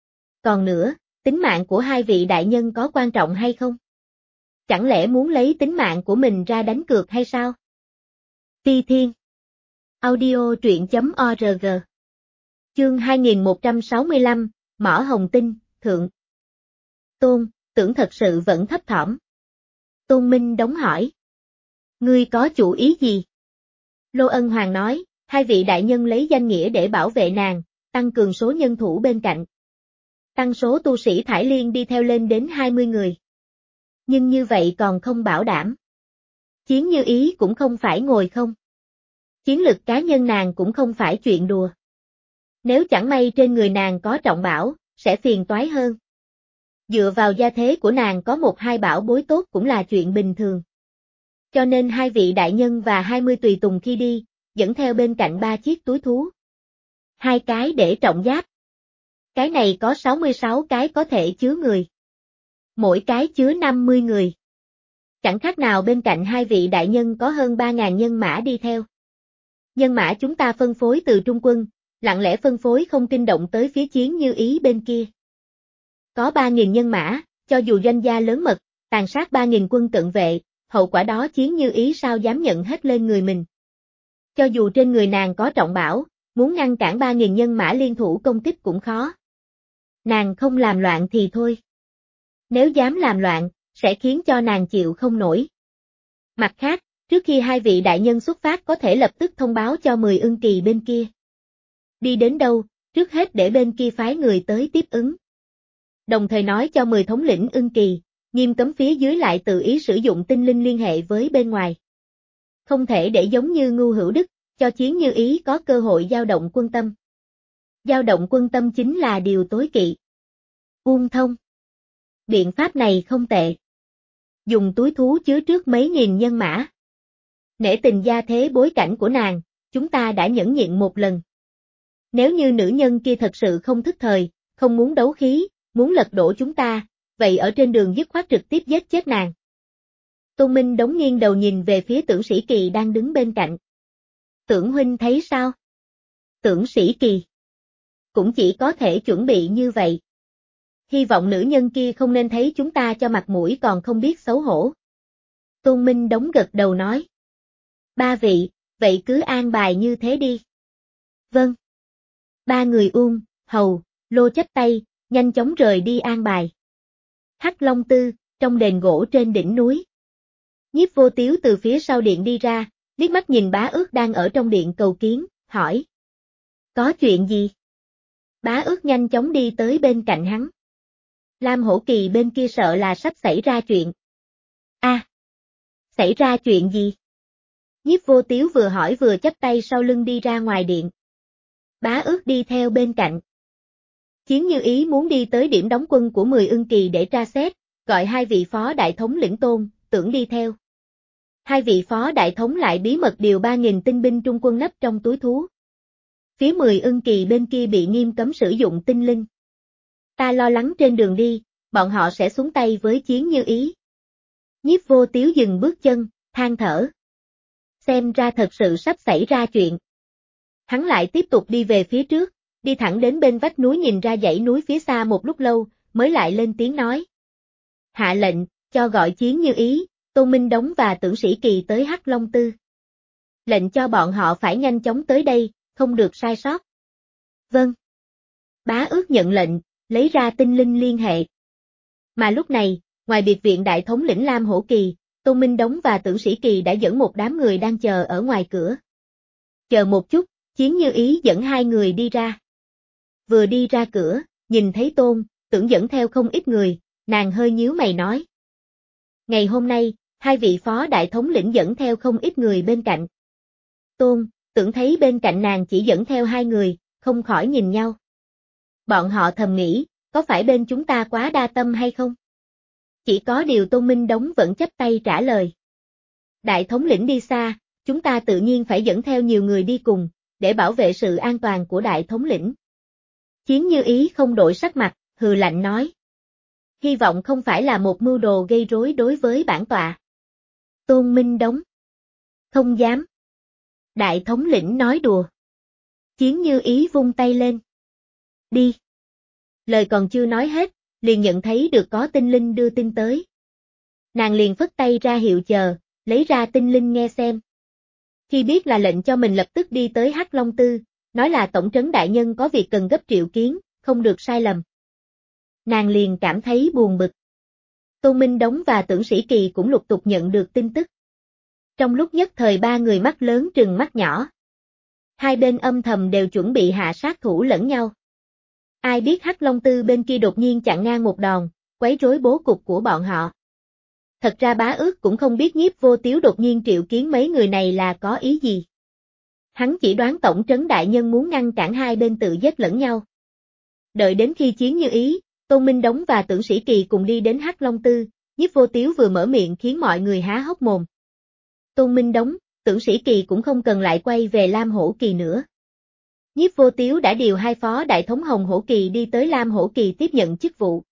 [SPEAKER 1] Còn nữa, tính mạng của hai vị đại nhân có quan trọng hay không? Chẳng lẽ muốn lấy tính mạng của mình ra đánh cược hay sao? Phi Thiên Audio truyện chấm org Chương hai nghìn một trăm sáu mươi lăm, Mỏ Hồng Tinh, Thượng. Tôn, Tưởng thật sự vẫn thấp thỏm. Tôn Minh Đống hỏi. Ngươi có chủ ý gì? Lô Ân Hoàng nói, hai vị đại nhân lấy danh nghĩa để bảo vệ nàng, tăng cường số nhân thủ bên cạnh. Tăng số tu sĩ Thải Liên đi theo lên đến hai mươi người. Nhưng như vậy còn không bảo đảm. Chiến Như Ý cũng không phải ngồi không. Chiến lực cá nhân nàng cũng không phải chuyện đùa. Nếu chẳng may trên người nàng có trọng bảo, sẽ phiền toái hơn. Dựa vào gia thế của nàng có một hai bảo bối tốt cũng là chuyện bình thường. Cho nên hai vị đại nhân và hai mươi tùy tùng khi đi, dẫn theo bên cạnh ba chiếc túi thú. Hai cái để trọng giáp. Cái này có sáu mươi sáu cái có thể chứa người. Mỗi cái chứa năm mươi người. Chẳng khác nào bên cạnh hai vị đại nhân có hơn ba nghìn nhân mã đi theo. Nhân mã chúng ta phân phối từ Trung quân, lặng lẽ phân phối không kinh động tới phía Chiến Như Ý bên kia. Có ba nghìn nhân mã, cho dù doanh gia lớn mật, tàn sát ba nghìn quân cận vệ, hậu quả đó Chiến Như Ý sao dám nhận hết lên người mình. Cho dù trên người nàng có trọng bảo, muốn ngăn cản ba nghìn nhân mã liên thủ công kích cũng khó. Nàng không làm loạn thì thôi. Nếu dám làm loạn, sẽ khiến cho nàng chịu không nổi. Mặt khác, trước khi hai vị đại nhân xuất phát có thể lập tức thông báo cho mười ưng kỳ bên kia. Đi đến đâu, trước hết để bên kia phái người tới tiếp ứng. Đồng thời nói cho mười thống lĩnh ưng kỳ, nghiêm cấm phía dưới lại tự ý sử dụng tinh linh liên hệ với bên ngoài. Không thể để giống như Ngưu Hữu Đức, cho Chiến Như Ý có cơ hội dao động quân tâm. Dao động quân tâm chính là điều tối kỵ. Uông Thông. Biện pháp này không tệ. Dùng túi thú chứa trước mấy nghìn nhân mã. Nể tình gia thế bối cảnh của nàng, chúng ta đã nhẫn nhịn một lần. Nếu như nữ nhân kia thật sự không thức thời, không muốn đấu khí, muốn lật đổ chúng ta, vậy ở trên đường dứt khoát trực tiếp giết chết nàng. Tôn Minh đống nghiêng đầu nhìn về phía Tưởng Sĩ Kỳ đang đứng bên cạnh. Tưởng huynh thấy sao? Tưởng Sĩ Kỳ. Cũng chỉ có thể chuẩn bị như vậy. Hy vọng nữ nhân kia không nên thấy chúng ta cho mặt mũi còn không biết xấu hổ. Tôn Minh đống gật đầu nói. Ba vị, vậy cứ an bài như thế đi. Vâng. Ba người Uông, Hầu, Lô chắp tay, nhanh chóng rời đi an bài. Hắc Long Tư, trong đền gỗ trên đỉnh núi. Nhiếp Vô Tiếu từ phía sau điện đi ra, liếc mắt nhìn Bá Ước đang ở trong điện cầu kiến, hỏi. Có chuyện gì? Bá Ước nhanh chóng đi tới bên cạnh hắn. Lam Hổ Kỳ bên kia sợ là sắp xảy ra chuyện. A, à, xảy ra chuyện gì? Nhiếp Vô Tiếu vừa hỏi vừa chắp tay sau lưng đi ra ngoài điện. Bá Ước đi theo bên cạnh. Chiến Như Ý muốn đi tới điểm đóng quân của mười ưng kỳ để tra xét, gọi hai vị phó đại thống lĩnh Tôn, Tưởng đi theo. Hai vị phó đại thống lại bí mật điều ba nghìn tinh binh trung quân nấp trong túi thú. Phía mười ưng kỳ bên kia bị nghiêm cấm sử dụng tinh linh. Ta lo lắng trên đường đi, bọn họ sẽ xuống tay với Chiến Như Ý. Nhiếp Vô Tiếu dừng bước chân, than thở. Xem ra thật sự sắp xảy ra chuyện. Hắn lại tiếp tục đi về phía trước, đi thẳng đến bên vách núi nhìn ra dãy núi phía xa một lúc lâu, mới lại lên tiếng nói. Hạ lệnh, cho gọi Chiến Như Ý, Tôn Minh Đống và Tưởng Sĩ Kỳ tới Hắc Long Tư. Lệnh cho bọn họ phải nhanh chóng tới đây, không được sai sót. Vâng. Bá Ước nhận lệnh, lấy ra tinh linh liên hệ. Mà lúc này, ngoài biệt viện đại thống lĩnh Lam Hổ Kỳ, Tôn Minh Đống và Tưởng Sĩ Kỳ đã dẫn một đám người đang chờ ở ngoài cửa. Chờ một chút, Chiến Như Ý dẫn hai người đi ra. Vừa đi ra cửa, nhìn thấy Tôn, Tưởng dẫn theo không ít người, nàng hơi nhíu mày nói. Ngày hôm nay, hai vị phó đại thống lĩnh dẫn theo không ít người bên cạnh. Tôn, Tưởng thấy bên cạnh nàng chỉ dẫn theo hai người, không khỏi nhìn nhau. Bọn họ thầm nghĩ, có phải bên chúng ta quá đa tâm hay không? Chỉ có điều Tôn Minh Đống vẫn chắp tay trả lời. Đại thống lĩnh đi xa, chúng ta tự nhiên phải dẫn theo nhiều người đi cùng, để bảo vệ sự an toàn của đại thống lĩnh. Chiến Như Ý không đổi sắc mặt, hừ lạnh nói. Hy vọng không phải là một mưu đồ gây rối đối với bản tọa. Tôn Minh Đống. Không dám. Đại thống lĩnh nói đùa. Chiến Như Ý vung tay lên. Đi. Lời còn chưa nói hết, liền nhận thấy được có tinh linh đưa tin tới. Nàng liền phất tay ra hiệu chờ, lấy ra tinh linh nghe xem. Khi biết là lệnh cho mình lập tức đi tới Hắc Long Tư, nói là tổng trấn đại nhân có việc cần gấp triệu kiến, không được sai lầm. Nàng liền cảm thấy buồn bực. Tôn Minh Đống và Tưởng Sĩ Kỳ cũng lục tục nhận được tin tức. Trong lúc nhất thời ba người mắt lớn trừng mắt nhỏ. Hai bên âm thầm đều chuẩn bị hạ sát thủ lẫn nhau. Ai biết Hắc Long Tư bên kia đột nhiên chặn ngang một đòn, quấy rối bố cục của bọn họ. Thật ra Bá Ước cũng không biết Nhiếp Vô Tiếu đột nhiên triệu kiến mấy người này là có ý gì. Hắn chỉ đoán tổng trấn đại nhân muốn ngăn cản hai bên tự giết lẫn nhau. Đợi đến khi Chiến Như Ý, Tôn Minh Đống và Tưởng Sĩ Kỳ cùng đi đến Hắc Long Tư, Nhiếp Vô Tiếu vừa mở miệng khiến mọi người há hốc mồm. Tôn Minh Đống, Tưởng Sĩ Kỳ cũng không cần lại quay về Lam Hổ Kỳ nữa. Nhiếp Vô Tiếu đã điều hai phó đại thống Hồng Hổ Kỳ đi tới Lam Hổ Kỳ tiếp nhận chức vụ.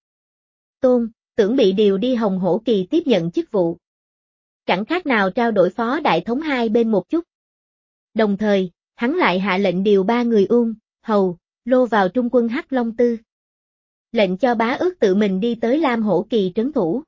[SPEAKER 1] Tôn, Tưởng bị điều đi Hồng Hổ Kỳ tiếp nhận chức vụ. Chẳng khác nào trao đổi phó đại thống hai bên một chút. Đồng thời, hắn lại hạ lệnh điều ba người Uông, Hầu, Lô vào trung quân Hắc Long Tư. Lệnh cho Bá Ước tự mình đi tới Lam Hổ Kỳ trấn thủ.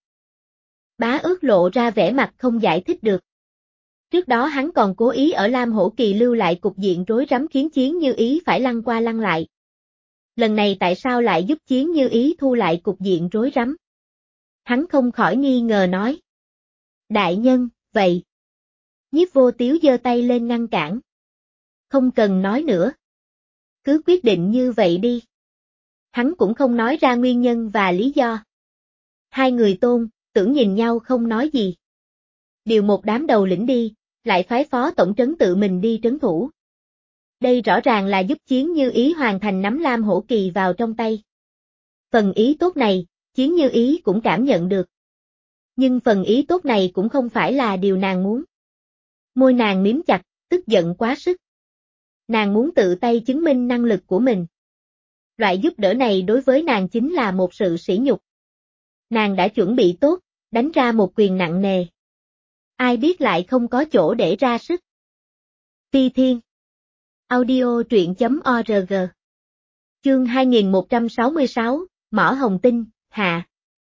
[SPEAKER 1] Bá Ước lộ ra vẻ mặt không giải thích được. Trước đó hắn còn cố ý ở Lam Hổ Kỳ lưu lại cục diện rối rắm khiến Chiến Như Ý phải lăn qua lăn lại. Lần này tại sao lại giúp Chiến Như Ý thu lại cục diện rối rắm? Hắn không khỏi nghi ngờ nói. Đại nhân, vậy. Nhiếp Vô Tiếu giơ tay lên ngăn cản. Không cần nói nữa. Cứ quyết định như vậy đi. Hắn cũng không nói ra nguyên nhân và lý do. Hai người Tôn, Tưởng nhìn nhau không nói gì. Điều một đám đầu lĩnh đi, lại phái phó tổng trấn tự mình đi trấn thủ. Đây rõ ràng là giúp Chiến Như Ý hoàn thành nắm Lam Hổ Kỳ vào trong tay. Phần ý tốt này, Chiến Như Ý cũng cảm nhận được. Nhưng phần ý tốt này cũng không phải là điều nàng muốn. Môi nàng miếm chặt, tức giận quá sức. Nàng muốn tự tay chứng minh năng lực của mình. Loại giúp đỡ này đối với nàng chính là một sự sỉ nhục. Nàng đã chuẩn bị tốt, đánh ra một quyền nặng nề. Ai biết lại không có chỗ để ra sức. Phi Thiên Audio truyện.org Chương hai nghìn một trăm sáu mươi sáu, Mỏ Hồng Tinh, hạ.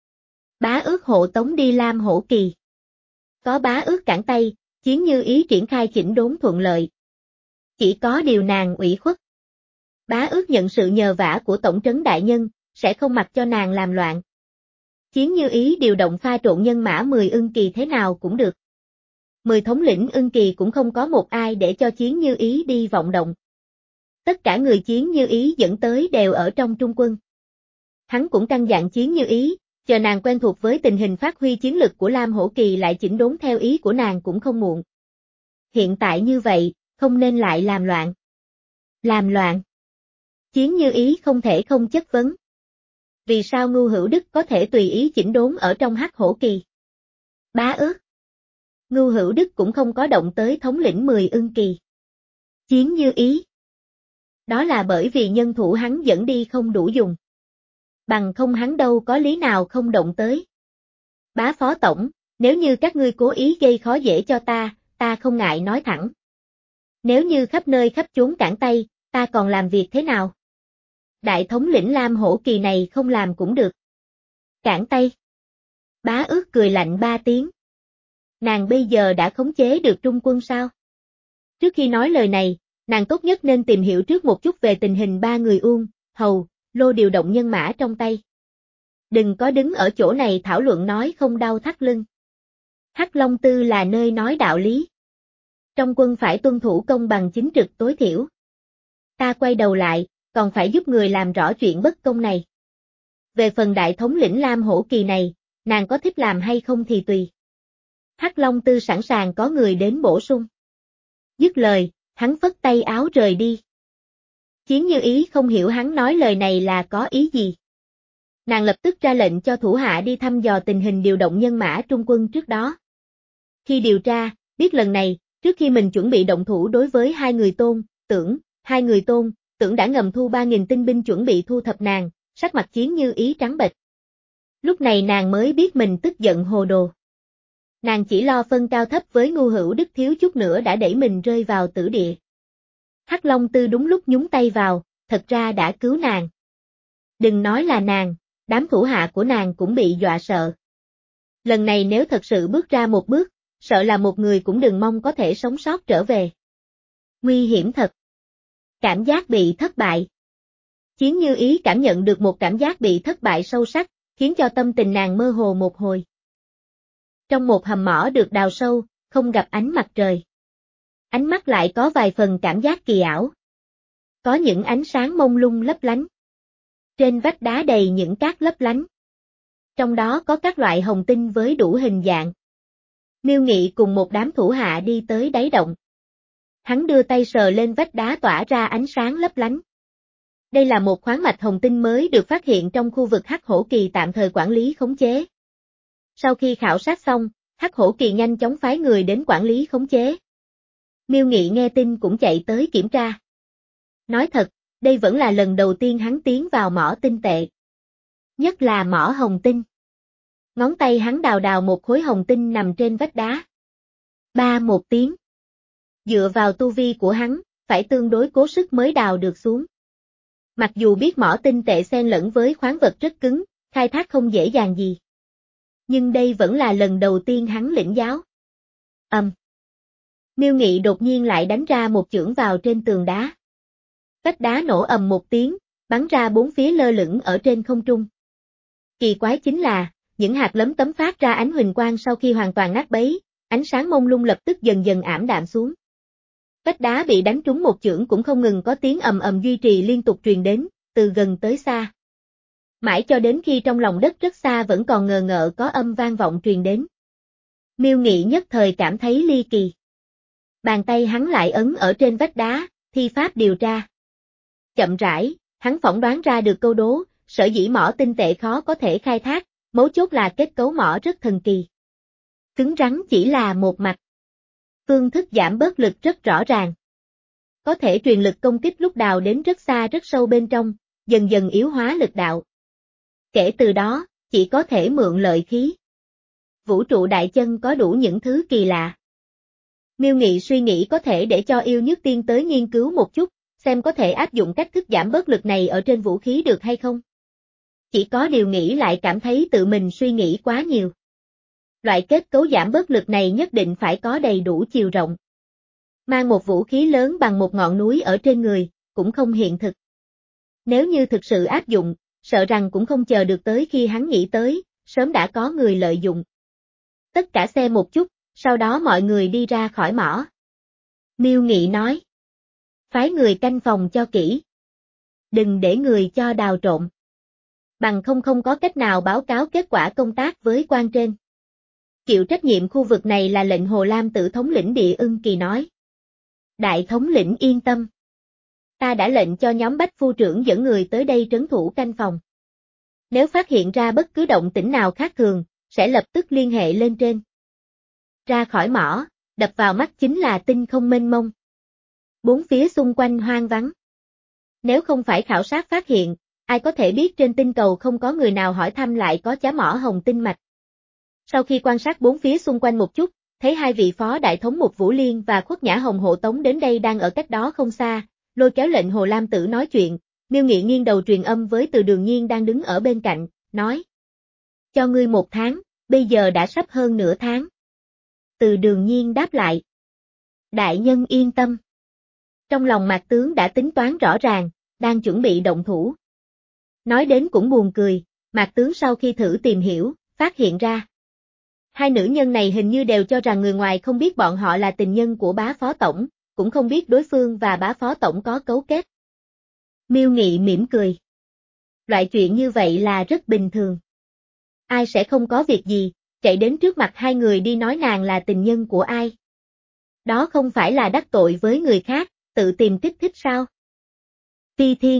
[SPEAKER 1] Bá ước hộ tống đi Lam Hổ Kỳ. Có bá ước cản tay, Chiến Như Ý triển khai chỉnh đốn thuận lợi. Chỉ có điều nàng ủy khuất. Bá ước nhận sự nhờ vả của tổng trấn đại nhân, sẽ không mặc cho nàng làm loạn. Chiến Như Ý điều động pha trộn nhân mã mười ưng kỳ thế nào cũng được. Mười thống lĩnh ưng kỳ cũng không có một ai để cho Chiến Như Ý đi vọng động. Tất cả người Chiến Như Ý dẫn tới đều ở trong trung quân. Hắn cũng căn dặn Chiến Như Ý, chờ nàng quen thuộc với tình hình phát huy chiến lực của Lam Hổ Kỳ lại chỉnh đốn theo ý của nàng cũng không muộn. Hiện tại như vậy, không nên lại làm loạn. Làm loạn. Chiến Như Ý không thể không chất vấn. Vì sao Ngưu Hữu Đức có thể tùy ý chỉnh đốn ở trong Hắc Hổ Kỳ? Bá ước. Ngưu Hữu Đức cũng không có động tới thống lĩnh mười ưng kỳ. Chiến Như Ý. Đó là bởi vì nhân thủ hắn dẫn đi không đủ dùng. Bằng không hắn đâu có lý nào không động tới. Bá phó tổng, nếu như các ngươi cố ý gây khó dễ cho ta, ta không ngại nói thẳng. Nếu như khắp nơi khắp chốn cản tay, ta còn làm việc thế nào? Đại thống lĩnh Lam Hổ Kỳ này không làm cũng được. Cản tay. Bá ước cười lạnh ba tiếng. Nàng bây giờ đã khống chế được trung quân sao? Trước khi nói lời này, nàng tốt nhất nên tìm hiểu trước một chút về tình hình ba người Uông, Hầu, Lô điều động nhân mã trong tay. Đừng có đứng ở chỗ này thảo luận nói không đau thắt lưng. Hắc Long Tư là nơi nói đạo lý. Trong quân phải tuân thủ công bằng chính trực tối thiểu. Ta quay đầu lại, còn phải giúp người làm rõ chuyện bất công này. Về phần đại thống lĩnh Lam Hổ Kỳ này, nàng có thích làm hay không thì tùy. Hắc Long Tư sẵn sàng có người đến bổ sung. Dứt lời, hắn phất tay áo rời đi. Chiến Như Ý không hiểu hắn nói lời này là có ý gì. Nàng lập tức ra lệnh cho thủ hạ đi thăm dò tình hình điều động nhân mã trung quân trước đó. Khi điều tra, biết lần này, trước khi mình chuẩn bị động thủ đối với hai người Tôn, Tưởng, hai người Tôn, Tưởng đã ngầm thu ba nghìn tinh binh chuẩn bị thu thập nàng, sắc mặt Chiến Như Ý trắng bệch. Lúc này nàng mới biết mình tức giận hồ đồ. Nàng chỉ lo phân cao thấp với Ngưu Hữu Đức thiếu chút nữa đã đẩy mình rơi vào tử địa. Hắc Long Tư đúng lúc nhúng tay vào, thật ra đã cứu nàng. Đừng nói là nàng, đám thủ hạ của nàng cũng bị dọa sợ. Lần này nếu thật sự bước ra một bước, sợ là một người cũng đừng mong có thể sống sót trở về. Nguy hiểm thật. Cảm giác bị thất bại. Chiến Như Ý cảm nhận được một cảm giác bị thất bại sâu sắc, khiến cho tâm tình nàng mơ hồ một hồi. Trong một hầm mỏ được đào sâu, không gặp ánh mặt trời. Ánh mắt lại có vài phần cảm giác kỳ ảo. Có những ánh sáng mông lung lấp lánh. Trên vách đá đầy những cát lấp lánh. Trong đó có các loại hồng tinh với đủ hình dạng. Miêu Nghị cùng một đám thủ hạ đi tới đáy động. Hắn đưa tay sờ lên vách đá tỏa ra ánh sáng lấp lánh. Đây là một khoáng mạch hồng tinh mới được phát hiện trong khu vực Hắc Hổ Kỳ tạm thời quản lý khống chế. Sau khi khảo sát xong, Hắc Hổ Kỳ nhanh chóng phái người đến quản lý khống chế. Miêu Nghị nghe tin cũng chạy tới kiểm tra. Nói thật, đây vẫn là lần đầu tiên hắn tiến vào mỏ tinh tệ. Nhất là mỏ hồng tinh. Ngón tay hắn đào đào một khối hồng tinh nằm trên vách đá. Ba một tiếng. Dựa vào tu vi của hắn, phải tương đối cố sức mới đào được xuống. Mặc dù biết mỏ tinh tệ xen lẫn với khoáng vật rất cứng, khai thác không dễ dàng gì. Nhưng đây vẫn là lần đầu tiên hắn lĩnh giáo. Ầm. Um. Miêu Nghị đột nhiên lại đánh ra một chưởng vào trên tường đá. Vách đá nổ ầm một tiếng, bắn ra bốn phía lơ lửng ở trên không trung. Kỳ quái chính là, những hạt lấm tấm phát ra ánh huỳnh quang sau khi hoàn toàn nát bấy, ánh sáng mông lung lập tức dần dần ảm đạm xuống. Vách đá bị đánh trúng một chưởng cũng không ngừng có tiếng ầm ầm duy trì liên tục truyền đến, từ gần tới xa. Mãi cho đến khi trong lòng đất rất xa vẫn còn ngờ ngợ có âm vang vọng truyền đến. Miêu Nghị nhất thời cảm thấy ly kỳ. Bàn tay hắn lại ấn ở trên vách đá, thi pháp điều tra. Chậm rãi, hắn phỏng đoán ra được câu đố, sở dĩ mỏ tinh tệ khó có thể khai thác, mấu chốt là kết cấu mỏ rất thần kỳ. Cứng rắn chỉ là một mặt. Phương thức giảm bớt lực rất rõ ràng. Có thể truyền lực công kích lúc đào đến rất xa rất sâu bên trong, dần dần yếu hóa lực đạo. Kể từ đó, chỉ có thể mượn lợi khí. Vũ trụ đại chân có đủ những thứ kỳ lạ. Miêu Nghị suy nghĩ có thể để cho Yêu Nhất Tiên tới nghiên cứu một chút, xem có thể áp dụng cách thức giảm bớt lực này ở trên vũ khí được hay không. Chỉ có điều nghĩ lại cảm thấy tự mình suy nghĩ quá nhiều. Loại kết cấu giảm bớt lực này nhất định phải có đầy đủ chiều rộng. Mang một vũ khí lớn bằng một ngọn núi ở trên người, cũng không hiện thực. Nếu như thực sự áp dụng, sợ rằng cũng không chờ được tới khi hắn nghĩ tới, sớm đã có người lợi dụng. Tất cả xem một chút, sau đó mọi người đi ra khỏi mỏ. Miêu Nghị nói. Phái người canh phòng cho kỹ. Đừng để người cho đào trộn. Bằng không không có cách nào báo cáo kết quả công tác với quan trên. Chịu trách nhiệm khu vực này là lệnh Hồ Lam Tử thống lĩnh Địa Ưng Kỳ nói. Đại thống lĩnh yên tâm. Ta đã lệnh cho nhóm Bách Phu trưởng dẫn người tới đây trấn thủ canh phòng. Nếu phát hiện ra bất cứ động tĩnh nào khác thường, sẽ lập tức liên hệ lên trên. Ra khỏi mỏ, đập vào mắt chính là tinh không mênh mông. Bốn phía xung quanh hoang vắng. Nếu không phải khảo sát phát hiện, ai có thể biết trên tinh cầu không có người nào hỏi thăm lại có chá mỏ hồng tinh mạch. Sau khi quan sát bốn phía xung quanh một chút, thấy hai vị phó đại thống Mục Vũ Liên và Khuất Nhã Hồng hộ tống đến đây đang ở cách đó không xa, lôi kéo lệnh Hồ Lam Tử nói chuyện, Miêu Nghị nghiêng đầu truyền âm với Từ Đường Nhiên đang đứng ở bên cạnh, nói. Cho ngươi một tháng, bây giờ đã sắp hơn nửa tháng. Từ Đường Nhiên đáp lại. Đại nhân yên tâm. Trong lòng Mạc tướng đã tính toán rõ ràng, đang chuẩn bị động thủ. Nói đến cũng buồn cười, Mạc tướng sau khi thử tìm hiểu, phát hiện ra. Hai nữ nhân này hình như đều cho rằng người ngoài không biết bọn họ là tình nhân của bá phó tổng, cũng không biết đối phương và bá phó tổng có cấu kết. Miêu Nghị mỉm cười. Loại chuyện như vậy là rất bình thường. Ai sẽ không có việc gì, chạy đến trước mặt hai người đi nói nàng là tình nhân của ai. Đó không phải là đắc tội với người khác, tự tìm kích thích sao? Ti Thiên.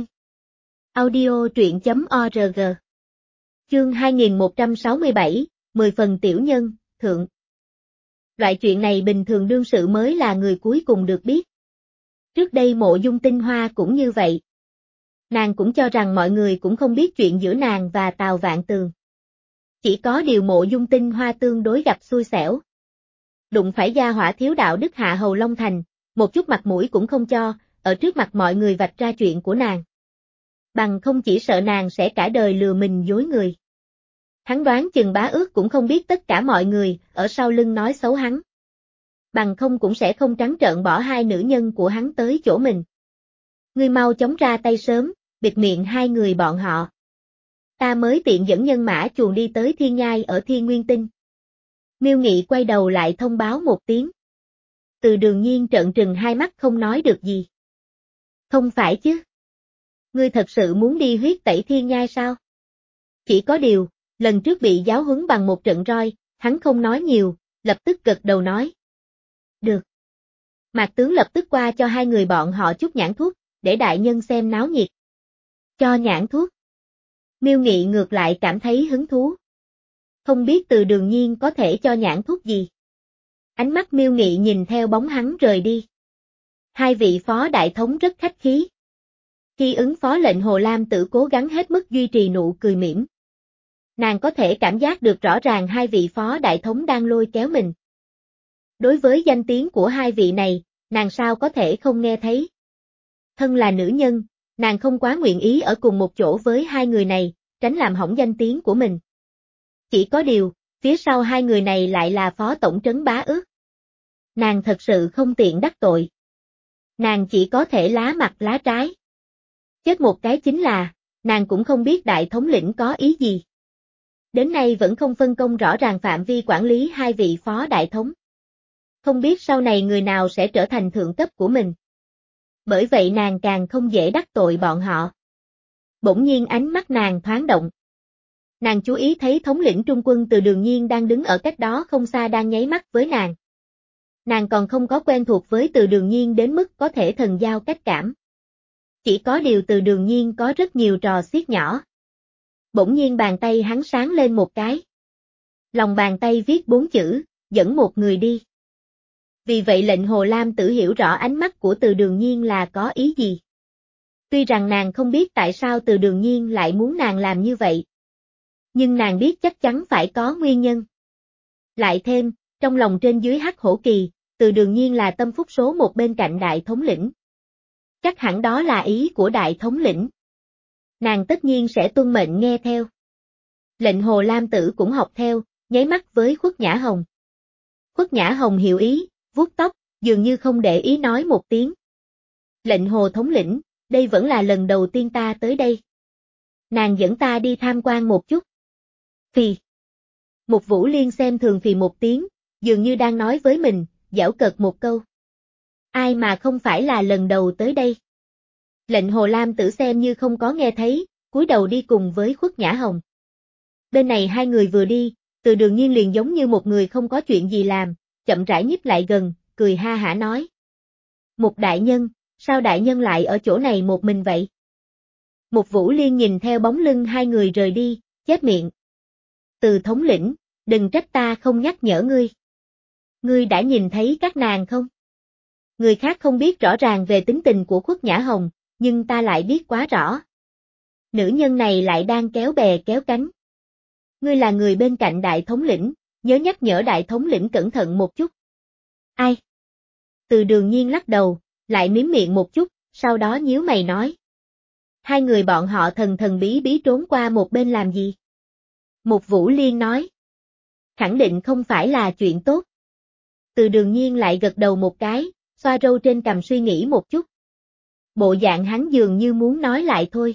[SPEAKER 1] Audio truyện chấm org. Chương hai nghìn một trăm sáu mươi bảy, mười phần tiểu nhân, thượng. Loại chuyện này bình thường đương sự mới là người cuối cùng được biết. Trước đây Mộ Dung Tinh Hoa cũng như vậy. Nàng cũng cho rằng mọi người cũng không biết chuyện giữa nàng và Tào Vạn Tường. Chỉ có điều Mộ Dung Tinh Hoa tương đối gặp xui xẻo. Đụng phải gia hỏa thiếu đạo đức hạ hầu Long Thành, một chút mặt mũi cũng không cho, ở trước mặt mọi người vạch ra chuyện của nàng. Bằng không chỉ sợ nàng sẽ cả đời lừa mình dối người. Hắn đoán chừng Bá Ước cũng không biết tất cả mọi người ở sau lưng nói xấu hắn. Bằng không cũng sẽ không trắng trợn bỏ hai nữ nhân của hắn tới chỗ mình. Ngươi mau chóng ra tay sớm, bịt miệng hai người bọn họ. Ta mới tiện dẫn nhân mã chuồn đi tới Thiên Nhai ở Thiên Nguyên Tinh. Miêu Nghị quay đầu lại thông báo một tiếng. Từ Đường Nhiên trợn trừng hai mắt không nói được gì. Không phải chứ. Ngươi thật sự muốn đi huyết tẩy Thiên Nhai sao? Chỉ có điều, lần trước bị giáo huấn bằng một trận roi, hắn không nói nhiều, lập tức gật đầu nói. Được. Mạc tướng lập tức qua cho hai người bọn họ chút nhãn thuốc, để đại nhân xem náo nhiệt. Cho nhãn thuốc. Miêu Nghị ngược lại cảm thấy hứng thú. Không biết Từ Đường Nhiên có thể cho nhãn thuốc gì. Ánh mắt Miêu Nghị nhìn theo bóng hắn rời đi. Hai vị phó đại thống rất khách khí. Khi ứng phó lệnh Hồ Lam Tử cố gắng hết mức duy trì nụ cười mỉm. Nàng có thể cảm giác được rõ ràng hai vị phó đại thống đang lôi kéo mình. Đối với danh tiếng của hai vị này, nàng sao có thể không nghe thấy. Thân là nữ nhân, nàng không quá nguyện ý ở cùng một chỗ với hai người này, tránh làm hỏng danh tiếng của mình. Chỉ có điều, phía sau hai người này lại là phó tổng trấn Bá Ước. Nàng thật sự không tiện đắc tội. Nàng chỉ có thể lá mặt lá trái. Chết một cái chính là, nàng cũng không biết đại thống lĩnh có ý gì. Đến nay vẫn không phân công rõ ràng phạm vi quản lý hai vị phó đại thống. không biết sau này người nào sẽ trở thành thượng cấp của mình. Bởi vậy nàng càng không dễ đắc tội bọn họ. Bỗng nhiên ánh mắt nàng thoáng động. Nàng chú ý thấy thống lĩnh trung quân Từ Đường Nhiên đang đứng ở cách đó không xa đang nháy mắt với nàng. Nàng còn không có quen thuộc với Từ Đường Nhiên đến mức có thể thần giao cách cảm. Chỉ có điều Từ Đường Nhiên có rất nhiều trò xiết nhỏ. Bỗng nhiên bàn tay hắn sáng lên một cái. Lòng bàn tay viết bốn chữ, dẫn một người đi. Vì vậy lệnh Hồ Lam Tử hiểu rõ ánh mắt của Từ Đường Nhiên là có ý gì. Tuy rằng nàng không biết tại sao Từ Đường Nhiên lại muốn nàng làm như vậy. Nhưng nàng biết chắc chắn phải có nguyên nhân. Lại thêm, trong lòng trên dưới Hắc Hổ Kỳ, Từ Đường Nhiên là tâm phúc số một bên cạnh đại thống lĩnh. Chắc hẳn đó là ý của đại thống lĩnh. Nàng tất nhiên sẽ tuân mệnh nghe theo. Lệnh Hồ Lam Tử cũng học theo, nháy mắt với Khuất Nhã Hồng. Khuất Nhã Hồng hiểu ý, vuốt tóc, dường như không để ý nói một tiếng. Lệnh Hồ thống lĩnh, đây vẫn là lần đầu tiên ta tới đây. Nàng dẫn ta đi tham quan một chút. Phì. Một Vũ Liên xem thường phì một tiếng, dường như đang nói với mình, giảo cợt một câu. Ai mà không phải là lần đầu tới đây. Lệnh Hồ Lam Tử xem như không có nghe thấy, cúi đầu đi cùng với Khuất Nhã Hồng. Bên này hai người vừa đi, Từ Đường Nhiên liền giống như một người không có chuyện gì làm, chậm rãi nhích lại gần, cười ha hả nói. Một đại nhân, sao đại nhân lại ở chỗ này một mình vậy? Một Vũ Liên nhìn theo bóng lưng hai người rời đi, chép miệng. Từ thống lĩnh, đừng trách ta không nhắc nhở ngươi. Ngươi đã nhìn thấy các nàng không? Người khác không biết rõ ràng về tính tình của Khuất Nhã Hồng, nhưng ta lại biết quá rõ. Nữ nhân này lại đang kéo bè kéo cánh. Ngươi là người bên cạnh đại thống lĩnh, nhớ nhắc nhở đại thống lĩnh cẩn thận một chút. Ai? Từ Đường Nhiên lắc đầu, lại miếm miệng một chút, sau đó nhíu mày nói. Hai người bọn họ thần thần bí bí trốn qua một bên làm gì? Một Vũ Liên nói. Khẳng định không phải là chuyện tốt. Từ Đường Nhiên lại gật đầu một cái, xoa râu trên cằm suy nghĩ một chút. Bộ dạng hắn dường như muốn nói lại thôi.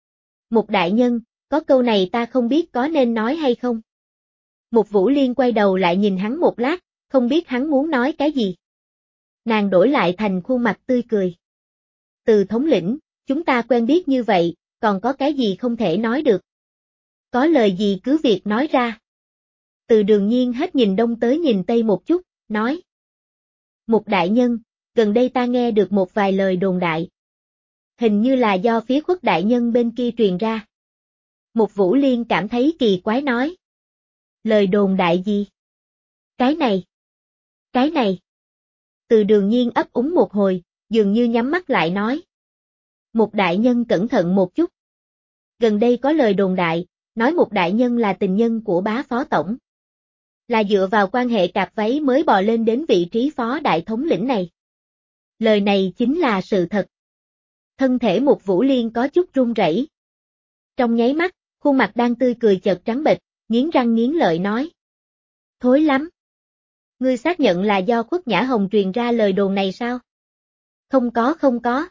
[SPEAKER 1] Một đại nhân, có câu này ta không biết có nên nói hay không. Một Vũ Liên quay đầu lại nhìn hắn một lát, không biết hắn muốn nói cái gì. Nàng đổi lại thành khuôn mặt tươi cười. Từ thống lĩnh, chúng ta quen biết như vậy, còn có cái gì không thể nói được. Có lời gì cứ việc nói ra. Từ Đường Nhiên hết nhìn đông tới nhìn tây một chút, nói. Một đại nhân, gần đây ta nghe được một vài lời đồn đại. Hình như là do phía Khuất đại nhân bên kia truyền ra. Một Vũ Liên cảm thấy kỳ quái nói. Lời đồn đại gì? Cái này. Cái này. Từ Đường Nhiên ấp úng một hồi, dường như nhắm mắt lại nói. Một đại nhân cẩn thận một chút. Gần đây có lời đồn đại, nói một đại nhân là tình nhân của bá phó tổng. Là dựa vào quan hệ cạp váy mới bò lên đến vị trí phó đại thống lĩnh này. Lời này chính là sự thật. Thân thể một Vũ Liên có chút run rẩy. Trong nháy mắt, khuôn mặt đang tươi cười chợt trắng bệch, nghiến răng nghiến lợi nói. Thối lắm. Ngươi xác nhận là do Khuất Nhã Hồng truyền ra lời đồn này sao? Không có không có.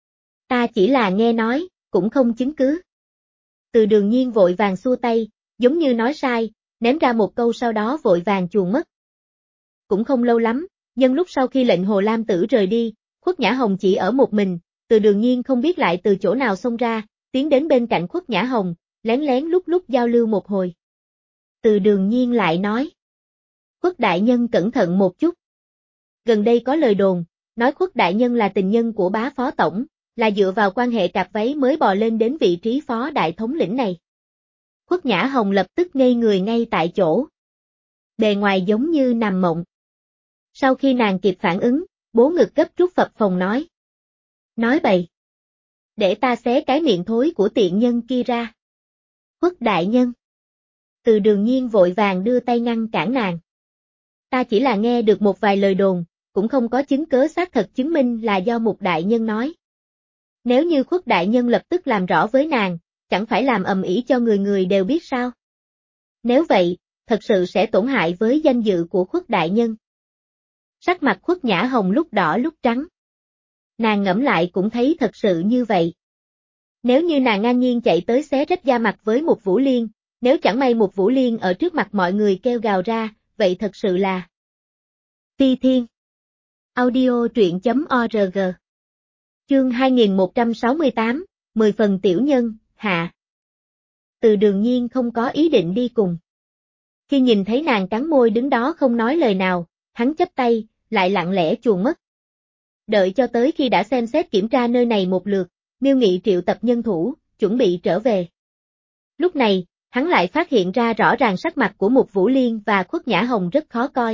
[SPEAKER 1] Ta chỉ là nghe nói, cũng không chứng cứ. Từ Đường Nhiên vội vàng xua tay, giống như nói sai, ném ra một câu sau đó vội vàng chuồn mất. Cũng không lâu lắm, nhân lúc sau khi lệnh Hồ Lam Tử rời đi, Khuất Nhã Hồng chỉ ở một mình, Từ Đường Nhiên không biết lại từ chỗ nào xông ra, tiến đến bên cạnh Khuất Nhã Hồng, lén lén lúc lúc giao lưu một hồi. Từ Đường Nhiên lại nói. Khuất đại nhân cẩn thận một chút. Gần đây có lời đồn, nói Khuất đại nhân là tình nhân của bá phó tổng, là dựa vào quan hệ cạp váy mới bò lên đến vị trí phó đại thống lĩnh này. Khuất Nhã Hồng lập tức ngây người ngay tại chỗ. Bề ngoài giống như nằm mộng. Sau khi nàng kịp phản ứng, bố ngực gấp rút phập phồng nói. Nói bậy. Để ta xé cái miệng thối của tiện nhân kia ra. Khuất đại nhân. Từ Đường Nhiên vội vàng đưa tay ngăn cản nàng. Ta chỉ là nghe được một vài lời đồn, cũng không có chứng cớ xác thật chứng minh là do một đại nhân nói. Nếu như Khuất đại nhân lập tức làm rõ với nàng, chẳng phải làm ầm ĩ cho người người đều biết sao? Nếu vậy, thật sự sẽ tổn hại với danh dự của Khuất đại nhân. Sắc mặt Khuất Nhã Hồng lúc đỏ lúc trắng. Nàng ngẫm lại cũng thấy thật sự như vậy. Nếu như nàng ngang nhiên chạy tới xé rách da mặt với một Vũ Liên, nếu chẳng may một Vũ Liên ở trước mặt mọi người kêu gào ra, vậy thật sự là phi thiên. Audio truyện chấm org. Chương hai nghìn một trăm sáu mươi tám, mười phần tiểu nhân, hạ. Từ Đường Nhiên không có ý định đi cùng. Khi nhìn thấy nàng cắn môi đứng đó không nói lời nào, hắn chắp tay, lại lặng lẽ chuồn mất. Đợi cho tới khi đã xem xét kiểm tra nơi này một lượt, Miêu Nghị triệu tập nhân thủ, chuẩn bị trở về. Lúc này, hắn lại phát hiện ra rõ ràng sắc mặt của Mục Vũ Liên và Khuất Nhã Hồng rất khó coi.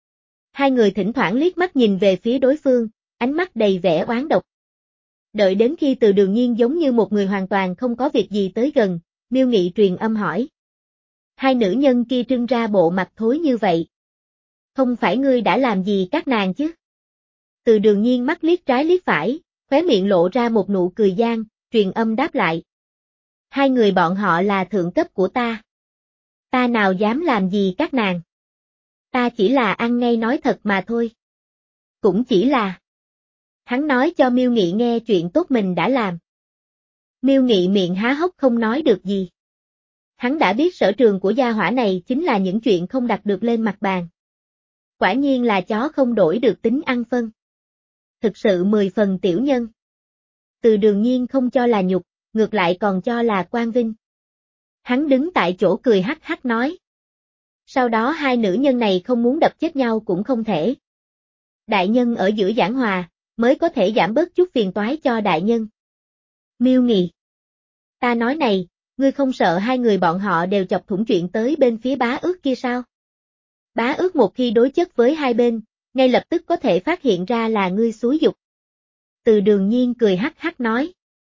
[SPEAKER 1] Hai người thỉnh thoảng liếc mắt nhìn về phía đối phương, ánh mắt đầy vẻ oán độc. Đợi đến khi Từ Đường Nhiên giống như một người hoàn toàn không có việc gì tới gần, Miêu Nghị truyền âm hỏi. Hai nữ nhân kia trưng ra bộ mặt thối như vậy. Không phải ngươi đã làm gì các nàng chứ? Từ Đường Nhiên mắt liếc trái liếc phải, khóe miệng lộ ra một nụ cười gian, truyền âm đáp lại. Hai người bọn họ là thượng cấp của ta. Ta nào dám làm gì các nàng? Ta chỉ là ăn ngay nói thật mà thôi. Cũng chỉ là. Hắn nói cho Miêu Nghị nghe chuyện tốt mình đã làm. Miêu Nghị miệng há hốc không nói được gì. Hắn đã biết sở trường của gia hỏa này chính là những chuyện không đặt được lên mặt bàn. Quả nhiên là chó không đổi được tính ăn phân. Thực sự mười phần tiểu nhân. Từ Đường Nhiên không cho là nhục, ngược lại còn cho là quang vinh. Hắn đứng tại chỗ cười hắc hắc nói. Sau đó hai nữ nhân này không muốn đập chết nhau cũng không thể. Đại nhân ở giữa giảng hòa, mới có thể giảm bớt chút phiền toái cho đại nhân. Miêu Nghị. Ta nói này, ngươi không sợ hai người bọn họ đều chọc thủng chuyện tới bên phía bá ước kia sao? Bá ước một khi đối chất với hai bên, ngay lập tức có thể phát hiện ra là ngươi xúi giục. Từ Đường Nhiên cười hắc hắc nói.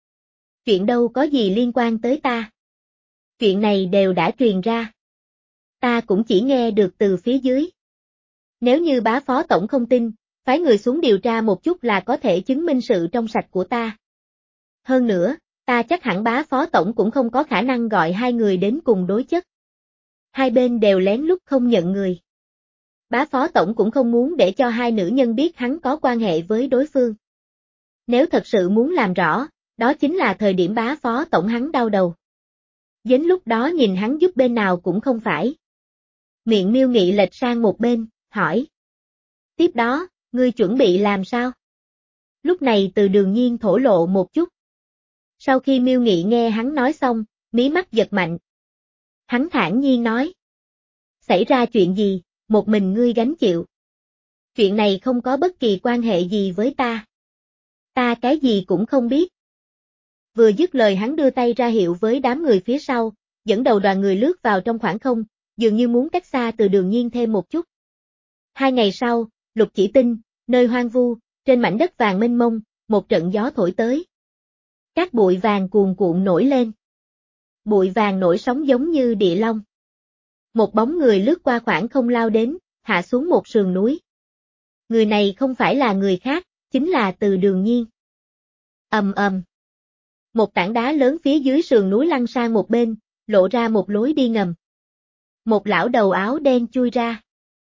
[SPEAKER 1] Chuyện đâu có gì liên quan tới ta. Chuyện này đều đã truyền ra. Ta cũng chỉ nghe được từ phía dưới. Nếu như bá phó tổng không tin, phái người xuống điều tra một chút là có thể chứng minh sự trong sạch của ta. Hơn nữa, ta chắc hẳn bá phó tổng cũng không có khả năng gọi hai người đến cùng đối chất. Hai bên đều lén lút không nhận người. Bá phó tổng cũng không muốn để cho hai nữ nhân biết hắn có quan hệ với đối phương. Nếu thật sự muốn làm rõ, đó chính là thời điểm bá phó tổng hắn đau đầu. Đến lúc đó nhìn hắn giúp bên nào cũng không phải. Miệng Miêu Nghị lệch sang một bên, hỏi. Tiếp đó, ngươi chuẩn bị làm sao? Lúc này Từ Đường Nhiên thổ lộ một chút. Sau khi Miêu Nghị nghe hắn nói xong, mí mắt giật mạnh. Hắn thản nhiên nói. Xảy ra chuyện gì, một mình ngươi gánh chịu. Chuyện này không có bất kỳ quan hệ gì với ta. Ta cái gì cũng không biết. Vừa dứt lời hắn đưa tay ra hiệu với đám người phía sau, dẫn đầu đoàn người lướt vào trong khoảng không, dường như muốn cách xa Từ Đường Nhiên thêm một chút. Hai ngày sau, Lục Chỉ Tinh, nơi hoang vu, trên mảnh đất vàng mênh mông, một trận gió thổi tới. Các bụi vàng cuồn cuộn nổi lên. Bụi vàng nổi sóng giống như địa long. Một bóng người lướt qua khoảng không lao đến, hạ xuống một sườn núi. Người này không phải là người khác, chính là Từ Đường Nhiên. Ầm ầm. Một tảng đá lớn phía dưới sườn núi lăn sang một bên, lộ ra một lối đi ngầm. Một lão đầu áo đen chui ra.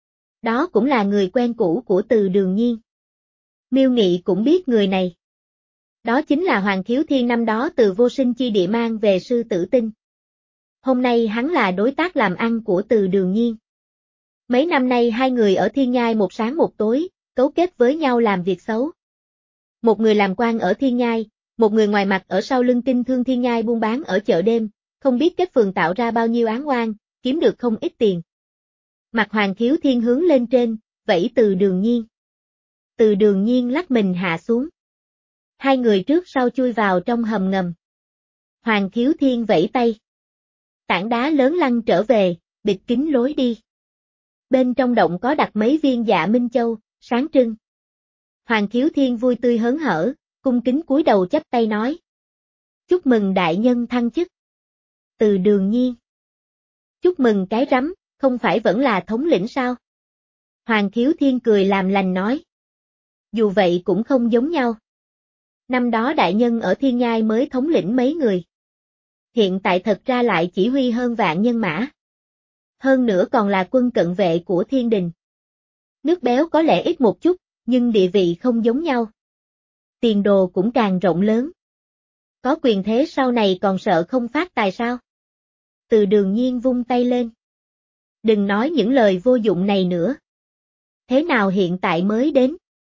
[SPEAKER 1] Đó cũng là người quen cũ của Từ Đường Nhiên. Miêu Nghị cũng biết người này. Đó chính là Hoàng Khiếu Thiên năm đó từ vô sinh chi địa mang về sư tử tinh. Hôm nay hắn là đối tác làm ăn của Từ Đường Nhiên. Mấy năm nay hai người ở Thiên Nhai một sáng một tối, cấu kết với nhau làm việc xấu. Một người làm quan ở Thiên Nhai, một người ngoài mặt ở sau lưng kinh thương Thiên Nhai buôn bán ở chợ đêm, không biết kết phường tạo ra bao nhiêu án oan, kiếm được không ít tiền. Mặt Hoàng Khiếu Thiên hướng lên trên, vẫy Từ Đường Nhiên. Từ Đường Nhiên lắc mình hạ xuống. Hai người trước sau chui vào trong hầm ngầm. Hoàng Khiếu Thiên vẫy tay. Tảng đá lớn lăn trở về, bịt kín lối đi. Bên trong động có đặt mấy viên Dạ Minh Châu, sáng trưng. Hoàng Khiếu Thiên vui tươi hớn hở, cung kính cúi đầu chắp tay nói. Chúc mừng đại nhân thăng chức. Từ Đường Nhiên. Chúc mừng cái rắm, không phải vẫn là thống lĩnh sao? Hoàng Khiếu Thiên cười làm lành nói. Dù vậy cũng không giống nhau. Năm đó đại nhân ở Thiên Nhai mới thống lĩnh mấy người. Hiện tại thật ra lại chỉ huy hơn vạn nhân mã. Hơn nữa còn là quân cận vệ của thiên đình. Nước béo có lẽ ít một chút, nhưng địa vị không giống nhau. Tiền đồ cũng càng rộng lớn. Có quyền thế sau này còn sợ không phát tài sao? Từ Đường Nhiên vung tay lên. Đừng nói những lời vô dụng này nữa. Thế nào hiện tại mới đến?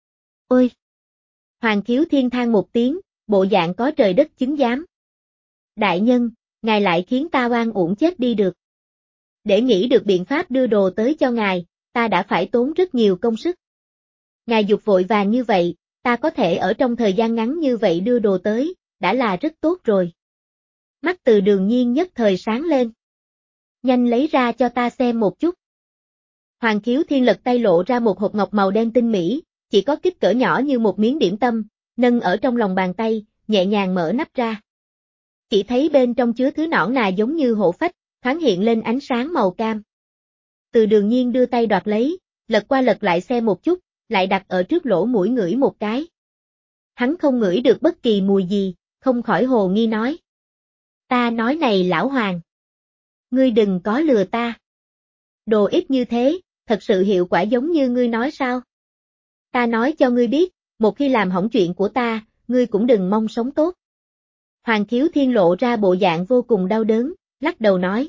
[SPEAKER 1] Ôi! Hoàng Khiếu Thiên than một tiếng, bộ dạng có trời đất chứng giám. Đại nhân, ngài lại khiến ta oan uổng chết đi được. Để nghĩ được biện pháp đưa đồ tới cho ngài, ta đã phải tốn rất nhiều công sức. Ngài dục vội vàng như vậy, ta có thể ở trong thời gian ngắn như vậy đưa đồ tới, đã là rất tốt rồi. Mắt Từ Đường Nhiên nhất thời sáng lên. Nhanh lấy ra cho ta xem một chút. Hoàng Khiếu Thiên lật tay lộ ra một hộp ngọc màu đen tinh mỹ, chỉ có kích cỡ nhỏ như một miếng điểm tâm, nâng ở trong lòng bàn tay, nhẹ nhàng mở nắp ra. Chỉ thấy bên trong chứa thứ nõn nà giống như hổ phách, thoáng hiện lên ánh sáng màu cam. Từ Đường Nhiên đưa tay đoạt lấy, lật qua lật lại xem một chút, lại đặt ở trước lỗ mũi ngửi một cái. Hắn không ngửi được bất kỳ mùi gì, không khỏi hồ nghi nói. Ta nói này lão Hoàng. Ngươi đừng có lừa ta. Đồ ít như thế, thật sự hiệu quả giống như ngươi nói sao? Ta nói cho ngươi biết, một khi làm hỏng chuyện của ta, ngươi cũng đừng mong sống tốt. Hoàng Khiếu Thiên lộ ra bộ dạng vô cùng đau đớn, lắc đầu nói.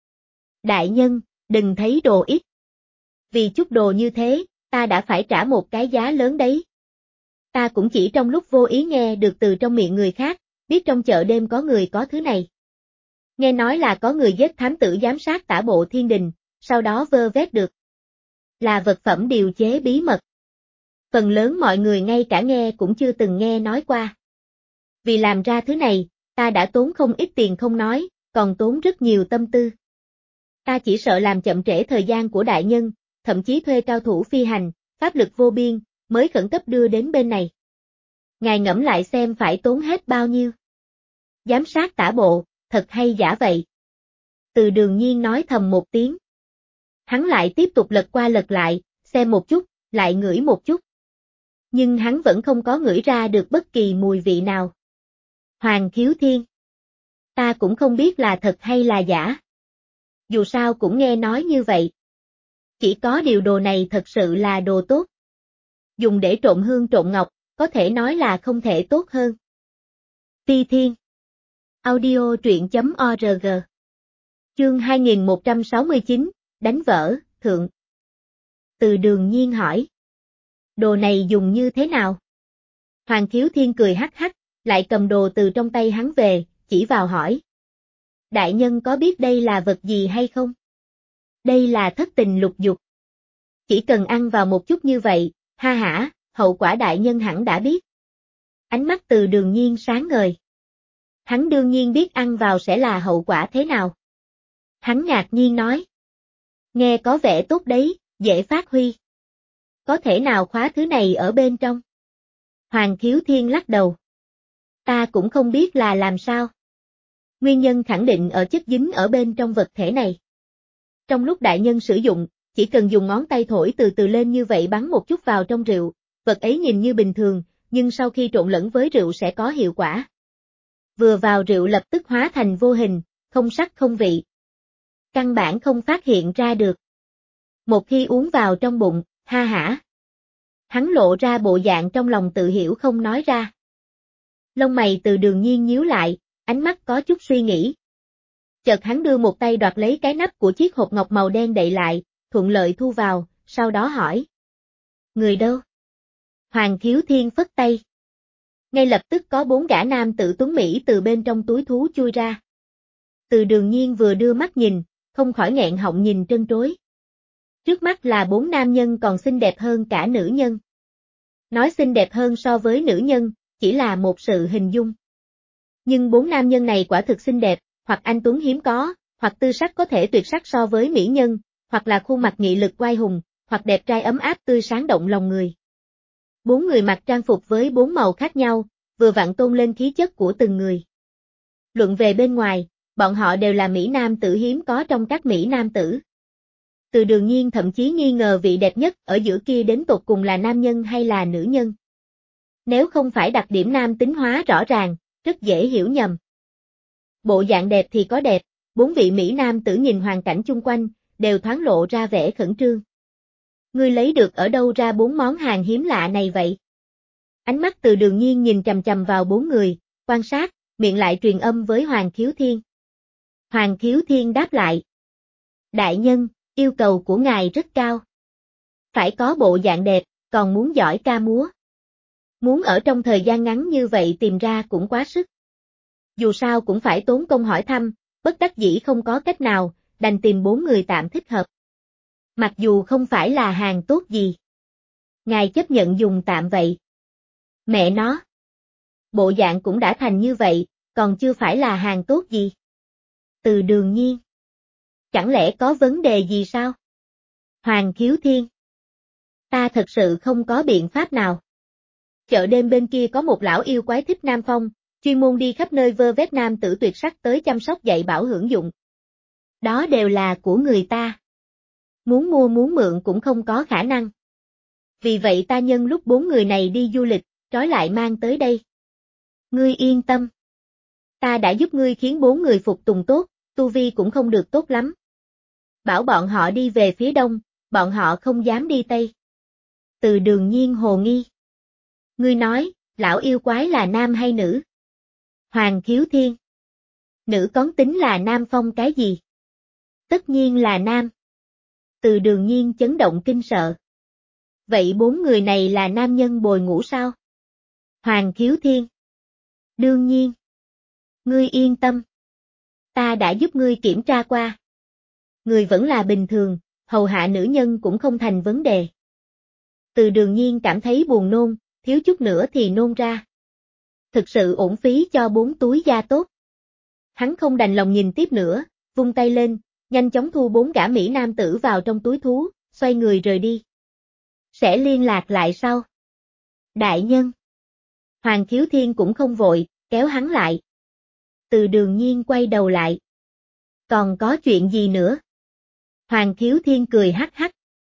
[SPEAKER 1] Đại nhân, đừng thấy đồ ít. Vì chút đồ như thế, ta đã phải trả một cái giá lớn đấy. Ta cũng chỉ trong lúc vô ý nghe được từ trong miệng người khác, biết trong chợ đêm có người có thứ này. Nghe nói là có người giết thám tử giám sát tả bộ thiên đình, sau đó vơ vét được. Là vật phẩm điều chế bí mật. Phần lớn mọi người ngay cả nghe cũng chưa từng nghe nói qua. Vì làm ra thứ này, ta đã tốn không ít tiền không nói, còn tốn rất nhiều tâm tư. Ta chỉ sợ làm chậm trễ thời gian của đại nhân, thậm chí thuê cao thủ phi hành, pháp lực vô biên, mới khẩn cấp đưa đến bên này. Ngài ngẫm lại xem phải tốn hết bao nhiêu. Giám sát tả bộ, thật hay giả vậy? Từ Đường Nhiên nói thầm một tiếng. Hắn lại tiếp tục lật qua lật lại, xem một chút, lại ngửi một chút. Nhưng hắn vẫn không có ngửi ra được bất kỳ mùi vị nào. Hoàng Khiếu Thiên. Ta cũng không biết là thật hay là giả. Dù sao cũng nghe nói như vậy. Chỉ có điều đồ này thật sự là đồ tốt. Dùng để trộn hương trộn ngọc, có thể nói là không thể tốt hơn. Ti Thiên. Audio truyện chấm org. Chương hai nghìn một trăm sáu mươi chín, đánh vỡ, thượng. Từ Đường Nhiên hỏi. Đồ này dùng như thế nào? Hoàng Khiếu Thiên cười hắc hắc, lại cầm đồ từ trong tay hắn về, chỉ vào hỏi. Đại nhân có biết đây là vật gì hay không? Đây là thất tình lục dục. Chỉ cần ăn vào một chút như vậy, ha hả, hậu quả đại nhân hẳn đã biết. Ánh mắt Từ Đường Nhiên sáng ngời. Hắn đương nhiên biết ăn vào sẽ là hậu quả thế nào. Hắn ngạc nhiên nói. Nghe có vẻ tốt đấy, dễ phát huy. Có thể nào khóa thứ này ở bên trong? Hoàng Khiếu Thiên lắc đầu. Ta cũng không biết là làm sao. Nguyên nhân khẳng định ở chất dính ở bên trong vật thể này. Trong lúc đại nhân sử dụng, chỉ cần dùng ngón tay thổi từ từ lên như vậy bắn một chút vào trong rượu, vật ấy nhìn như bình thường, nhưng sau khi trộn lẫn với rượu sẽ có hiệu quả. Vừa vào rượu lập tức hóa thành vô hình, không sắc không vị. Căn bản không phát hiện ra được. Một khi uống vào trong bụng, ha hả. Hắn lộ ra bộ dạng trong lòng tự hiểu không nói ra. Lông mày Từ Đường Nhiên nhíu lại, ánh mắt có chút suy nghĩ. Chợt hắn đưa một tay đoạt lấy cái nắp của chiếc hộp ngọc màu đen đậy lại, thuận lợi thu vào, sau đó hỏi. Người đâu? Hoàng Khiếu Thiên phất tay. Ngay lập tức có bốn gã nam tử tuấn Mỹ từ bên trong túi thú chui ra. Từ Đường Nhiên vừa đưa mắt nhìn, không khỏi nghẹn họng nhìn trân trối. Trước mắt là bốn nam nhân còn xinh đẹp hơn cả nữ nhân. Nói xinh đẹp hơn so với nữ nhân, chỉ là một sự hình dung. Nhưng bốn nam nhân này quả thực xinh đẹp, hoặc anh tuấn hiếm có, hoặc tư sắc có thể tuyệt sắc so với mỹ nhân, hoặc là khuôn mặt nghị lực oai hùng, hoặc đẹp trai ấm áp tươi sáng động lòng người. Bốn người mặc trang phục với bốn màu khác nhau, vừa vặn tôn lên khí chất của từng người. Luận về bên ngoài, bọn họ đều là mỹ nam tử hiếm có trong các mỹ nam tử. Từ Đường Nhiên thậm chí nghi ngờ vị đẹp nhất ở giữa kia đến tột cùng là nam nhân hay là nữ nhân. Nếu không phải đặc điểm nam tính hóa rõ ràng, rất dễ hiểu nhầm. Bộ dạng đẹp thì có đẹp, bốn vị mỹ nam tử nhìn hoàn cảnh chung quanh, đều thoáng lộ ra vẻ khẩn trương. Ngươi lấy được ở đâu ra bốn món hàng hiếm lạ này vậy? Ánh mắt Từ Đường Nhiên nhìn chằm chằm vào bốn người, quan sát, miệng lại truyền âm với Hoàng Khiếu Thiên. Hoàng Khiếu Thiên đáp lại. Đại nhân, yêu cầu của ngài rất cao. Phải có bộ dạng đẹp, còn muốn giỏi ca múa. Muốn ở trong thời gian ngắn như vậy tìm ra cũng quá sức. Dù sao cũng phải tốn công hỏi thăm, bất đắc dĩ không có cách nào, đành tìm bốn người tạm thích hợp. Mặc dù không phải là hàng tốt gì. Ngài chấp nhận dùng tạm vậy. Mẹ nó. Bộ dạng cũng đã thành như vậy, còn chưa phải là hàng tốt gì. Từ Đường Nhiên. Chẳng lẽ có vấn đề gì sao? Hoàng Khiếu Thiên. Ta thật sự không có biện pháp nào. Chợ đêm bên kia có một lão yêu quái thích Nam Phong, chuyên môn đi khắp nơi vơ vét nam tử tuyệt sắc tới chăm sóc dạy bảo hưởng dụng. Đó đều là của người ta. Muốn mua muốn mượn cũng không có khả năng. Vì vậy ta nhân lúc bốn người này đi du lịch, trói lại mang tới đây. Ngươi yên tâm. Ta đã giúp ngươi khiến bốn người phục tùng tốt, tu vi cũng không được tốt lắm. Bảo bọn họ đi về phía đông, bọn họ không dám đi tây. Từ Đường Nhiên hồ nghi. Ngươi nói, lão yêu quái là nam hay nữ? Hoàng Khiếu Thiên. Nữ cón tính là Nam Phong cái gì? Tất nhiên là nam. Từ Đường Nhiên chấn động kinh sợ. Vậy bốn người này là nam nhân bồi ngủ sao? Hoàng Khiếu Thiên. Đương nhiên. Ngươi yên tâm. Ta đã giúp ngươi kiểm tra qua. Người vẫn là bình thường, hầu hạ nữ nhân cũng không thành vấn đề. Từ Đường Nhiên cảm thấy buồn nôn, thiếu chút nữa thì nôn ra. Thực sự uổng phí cho bốn túi da tốt. Hắn không đành lòng nhìn tiếp nữa, vung tay lên, nhanh chóng thu bốn gã Mỹ nam tử vào trong túi thú, xoay người rời đi. Sẽ liên lạc lại sau. Đại nhân. Hoàng Khiếu Thiên cũng không vội, kéo hắn lại. Từ Đường Nhiên quay đầu lại. Còn có chuyện gì nữa? Hoàng Khiếu Thiên cười hắc hắc.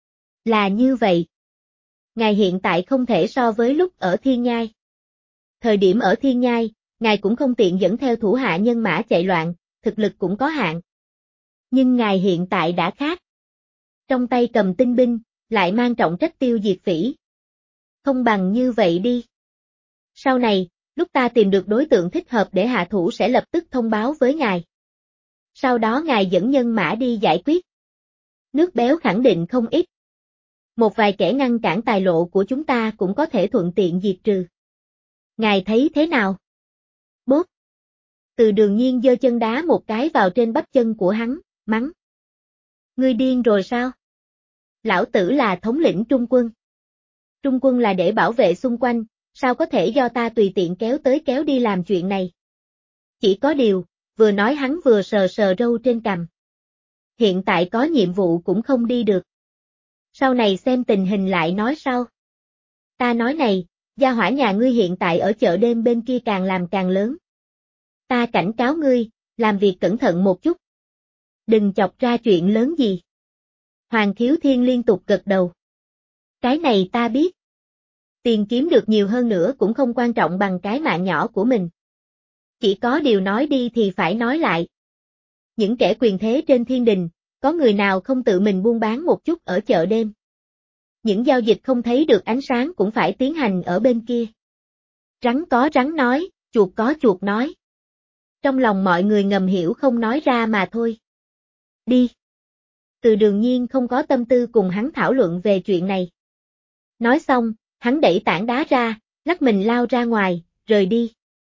[SPEAKER 1] Là như vậy. Ngài hiện tại không thể so với lúc ở Thiên Nhai. Thời điểm ở Thiên Nhai, ngài cũng không tiện dẫn theo thủ hạ nhân mã chạy loạn, thực lực cũng có hạn. Nhưng ngài hiện tại đã khác. Trong tay cầm tinh binh, lại mang trọng trách tiêu diệt phỉ. Không bằng như vậy đi. Sau này, lúc ta tìm được đối tượng thích hợp để hạ thủ sẽ lập tức thông báo với ngài. Sau đó ngài dẫn nhân mã đi giải quyết. Nước béo khẳng định không ít. Một vài kẻ ngăn cản tài lộ của chúng ta cũng có thể thuận tiện diệt trừ. Ngài thấy thế nào? Bốp. Từ Đường Nhiên giơ chân đá một cái vào trên bắp chân của hắn, mắng. Ngươi điên rồi sao? Lão tử là thống lĩnh trung quân. Trung quân là để bảo vệ xung quanh, sao có thể do ta tùy tiện kéo tới kéo đi làm chuyện này? Chỉ có điều, vừa nói hắn vừa sờ sờ râu trên cằm. Hiện tại có nhiệm vụ cũng không đi được. Sau này xem tình hình lại nói sau. Ta nói này, gia hỏa nhà ngươi hiện tại ở chợ đêm bên kia càng làm càng lớn. Ta cảnh cáo ngươi, làm việc cẩn thận một chút. Đừng chọc ra chuyện lớn gì. Hoàng Khiếu Thiên liên tục gật đầu. Cái này ta biết. Tiền kiếm được nhiều hơn nữa cũng không quan trọng bằng cái mạng nhỏ của mình. Chỉ có điều nói đi thì phải nói lại. Những kẻ quyền thế trên thiên đình, có người nào không tự mình buôn bán một chút ở chợ đêm. Những giao dịch không thấy được ánh sáng cũng phải tiến hành ở bên kia. Rắn có rắn nói, chuột có chuột nói. Trong lòng mọi người ngầm hiểu không nói ra mà thôi. Đi. Từ Đường Nhiên không có tâm tư cùng hắn thảo luận về chuyện này. Nói xong, hắn đẩy tảng đá ra, lắc mình lao ra ngoài, rời đi.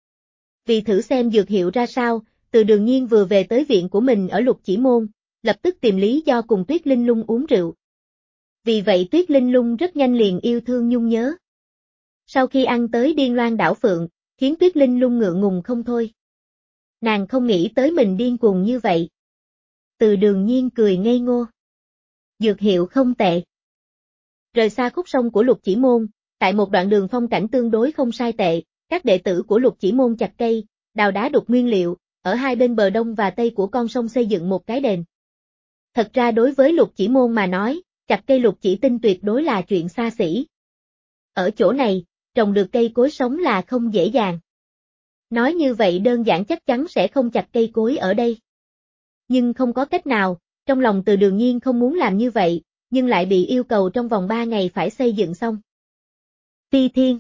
[SPEAKER 1] Vì thử xem dược hiệu ra sao, Từ Đường Nhiên vừa về tới viện của mình ở Lục Chỉ Môn, lập tức tìm lý do cùng Tuyết Linh Lung uống rượu. Vì vậy Tuyết Linh Lung rất nhanh liền yêu thương nhung nhớ. Sau khi ăn tới Điên Loan đảo Phượng, khiến Tuyết Linh Lung ngượng ngùng không thôi. Nàng không nghĩ tới mình điên cuồng như vậy. Từ Đường Nhiên cười ngây ngô. Dược hiệu không tệ. Rời xa khúc sông của Lục Chỉ Môn, tại một đoạn đường phong cảnh tương đối không sai tệ, các đệ tử của Lục Chỉ Môn chặt cây, đào đá đục nguyên liệu, ở hai bên bờ đông và tây của con sông xây dựng một cái đền. Thật ra đối với Lục Chỉ Môn mà nói, chặt cây lục chỉ tinh tuyệt đối là chuyện xa xỉ. Ở chỗ này, trồng được cây cối sống là không dễ dàng. Nói như vậy đơn giản chắc chắn sẽ không chặt cây cối ở đây. Nhưng không có cách nào, trong lòng Từ Đường Nhiên không muốn làm như vậy, nhưng lại bị yêu cầu trong vòng ba ngày phải xây dựng xong. Phi Thiên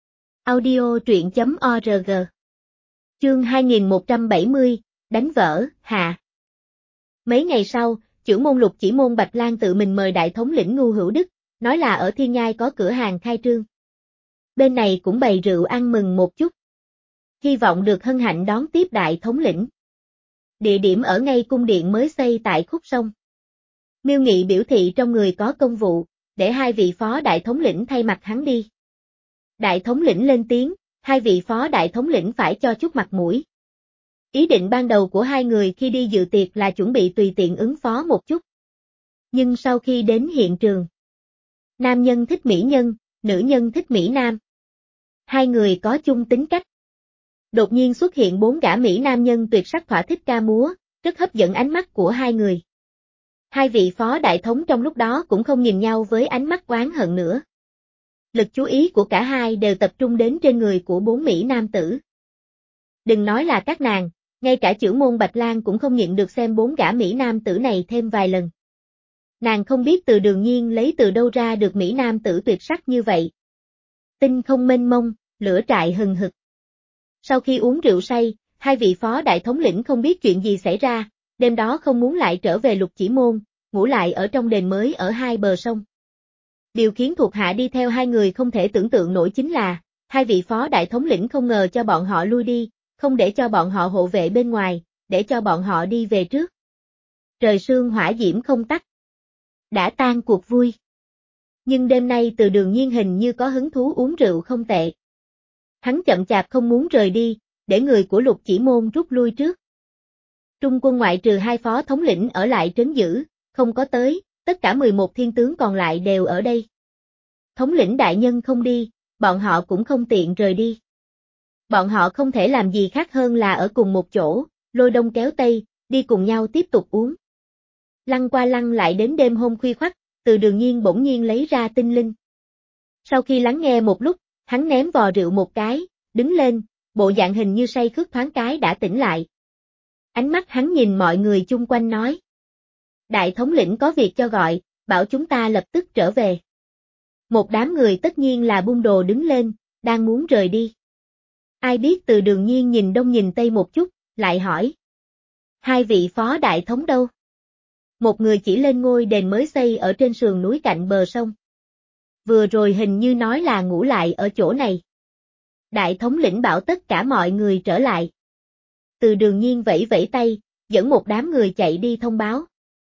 [SPEAKER 1] Audio truyện chấm org Chương hai nghìn một trăm bảy mươi, đánh vỡ, hạ. Mấy ngày sau, trưởng môn Lục Chỉ Môn Bạch Lan tự mình mời đại thống lĩnh Ngưu Hữu Đức, nói là ở Thiên Nhai có cửa hàng khai trương. bên này cũng bày rượu ăn mừng một chút. Hy vọng được hân hạnh đón tiếp đại thống lĩnh. Địa điểm ở ngay cung điện mới xây tại khúc sông. Miêu Nghị biểu thị trong người có công vụ, để hai vị phó đại thống lĩnh thay mặt hắn đi. Đại thống lĩnh lên tiếng, hai vị phó đại thống lĩnh phải cho chút mặt mũi. Ý định ban đầu của hai người khi đi dự tiệc là chuẩn bị tùy tiện ứng phó một chút. Nhưng sau khi đến hiện trường, nam nhân thích mỹ nhân, nữ nhân thích mỹ nam. Hai người có chung tính cách. Đột nhiên xuất hiện bốn gã mỹ nam nhân tuyệt sắc thỏa thích ca múa, rất hấp dẫn ánh mắt của hai người. Hai vị phó đại thống trong lúc đó cũng không nhìn nhau với ánh mắt oán hận nữa. Lực chú ý của cả hai đều tập trung đến trên người của bốn mỹ nam tử. Đừng nói là các nàng, ngay cả chưởng môn Bạch Lan cũng không nhịn được xem bốn gã mỹ nam tử này thêm vài lần. Nàng không biết Từ Đường Nhiên lấy từ đâu ra được mỹ nam tử tuyệt sắc như vậy. Tinh không mênh mông, lửa trại hừng hực. Sau khi uống rượu say, hai vị phó đại thống lĩnh không biết chuyện gì xảy ra, đêm đó không muốn lại trở về Lục Chỉ Môn, ngủ lại ở trong đền mới ở hai bờ sông. Điều khiến thuộc hạ đi theo hai người không thể tưởng tượng nổi chính là, hai vị phó đại thống lĩnh không ngờ cho bọn họ lui đi, không để cho bọn họ hộ vệ bên ngoài, để cho bọn họ đi về trước. Trời sương hỏa diễm không tắt. Đã tan cuộc vui. Nhưng đêm nay Từ Đường Nhiên hình như có hứng thú uống rượu không tệ. Hắn chậm chạp không muốn rời đi, để người của Lục Chỉ Môn rút lui trước. Trung quân ngoại trừ hai phó thống lĩnh ở lại trấn giữ, không có tới, tất cả mười một thiên tướng còn lại đều ở đây. Thống lĩnh đại nhân không đi, bọn họ cũng không tiện rời đi. Bọn họ không thể làm gì khác hơn là ở cùng một chỗ, lôi đông kéo tây, đi cùng nhau tiếp tục uống. Lăn qua lăn lại đến đêm hôm khuya khoắt, Từ Đường Nhiên bỗng nhiên lấy ra tinh linh. Sau khi lắng nghe một lúc, hắn ném vò rượu một cái, đứng lên, bộ dạng hình như say khướt thoáng cái đã tỉnh lại. Ánh mắt hắn nhìn mọi người chung quanh nói. Đại thống lĩnh có việc cho gọi, bảo chúng ta lập tức trở về. Một đám người tất nhiên là bung đồ đứng lên, đang muốn rời đi. Ai biết Từ Đường Nhiên nhìn đông nhìn tây một chút, lại hỏi. Hai vị phó đại thống đâu? Một người chỉ lên ngôi đền mới xây ở trên sườn núi cạnh bờ sông. Vừa rồi hình như nói là ngủ lại ở chỗ này. Đại thống lĩnh bảo tất cả mọi người trở lại. Từ Đường Nhiên vẫy vẫy tay, dẫn một đám người chạy đi thông báo.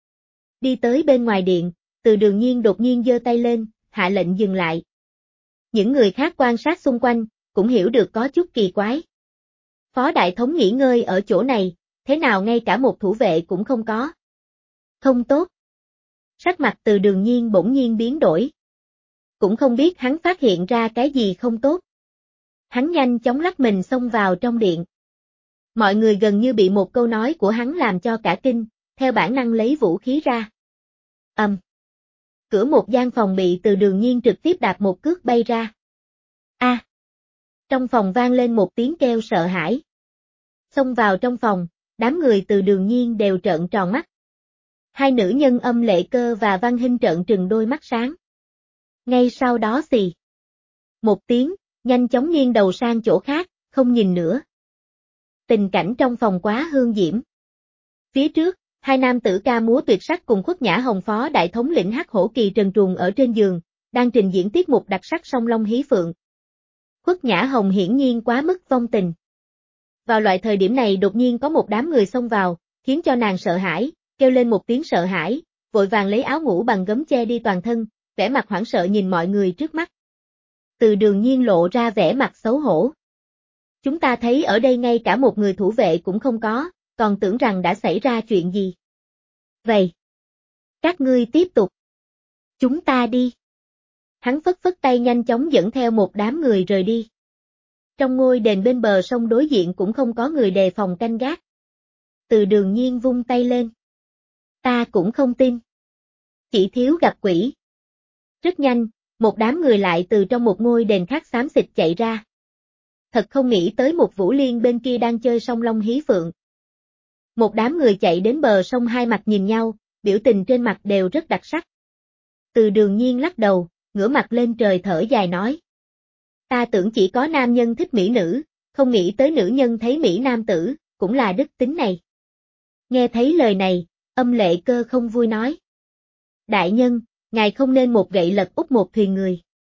[SPEAKER 1] Đi tới bên ngoài điện, Từ Đường Nhiên đột nhiên giơ tay lên, hạ lệnh dừng lại. Những người khác quan sát xung quanh, cũng hiểu được có chút kỳ quái. Phó đại thống nghỉ ngơi ở chỗ này, thế nào ngay cả một thủ vệ cũng không có. Không tốt. Sắc mặt Từ Đường Nhiên bỗng nhiên biến đổi. Cũng không biết hắn phát hiện ra cái gì không tốt. Hắn nhanh chóng lắc mình xông vào trong điện. Mọi người gần như bị một câu nói của hắn làm cho cả kinh, theo bản năng lấy vũ khí ra. Ầm. Um. Cửa một gian phòng bị Từ Đường Nhiên trực tiếp đạp một cước bay ra. A. À. Trong phòng vang lên một tiếng kêu sợ hãi. Xông vào trong phòng, đám người Từ Đường Nhiên đều trợn tròn mắt. Hai nữ nhân Âm Lệ Cơ và Văn Hinh trợn trừng đôi mắt sáng. Ngay sau đó xì. Một tiếng, nhanh chóng nghiêng đầu sang chỗ khác, không nhìn nữa. Tình cảnh trong phòng quá hương diễm. Phía trước, hai nam tử ca múa tuyệt sắc cùng Khuất Nhã Hồng phó đại thống lĩnh Hắc Hổ Kỳ trần truồng ở trên giường, đang trình diễn tiết mục đặc sắc song long hí phượng. Khuất Nhã Hồng hiển nhiên quá mức vong tình. Vào loại thời điểm này đột nhiên có một đám người xông vào, khiến cho nàng sợ hãi, kêu lên một tiếng sợ hãi, vội vàng lấy áo ngủ bằng gấm che đi toàn thân, vẻ mặt hoảng sợ nhìn mọi người trước mắt. Từ Đường Nhiên lộ ra vẻ mặt xấu hổ. Chúng ta thấy ở đây ngay cả một người thủ vệ cũng không có, còn tưởng rằng đã xảy ra chuyện gì. Vậy, các ngươi tiếp tục. Chúng ta đi. Hắn phất phất tay nhanh chóng dẫn theo một đám người rời đi. Trong ngôi đền bên bờ sông đối diện cũng không có người đề phòng canh gác. Từ Đường Nhiên vung tay lên. Ta cũng không tin. Chỉ thiếu gặp quỷ. Rất nhanh, một đám người lại từ trong một ngôi đền khác xám xịt chạy ra. Thật không nghĩ tới một Vũ Liên bên kia đang chơi song long hí phượng. Một đám người chạy đến bờ sông hai mặt nhìn nhau, biểu tình trên mặt đều rất đặc sắc. Từ Đường Nhiên lắc đầu, ngửa mặt lên trời thở dài nói. Ta tưởng chỉ có nam nhân thích mỹ nữ, không nghĩ tới nữ nhân thấy mỹ nam tử, cũng là đức tính này. Nghe thấy lời này, Âm Lệ Cơ không vui nói. Đại nhân, ngài không nên một gậy lật úp một thuyền người.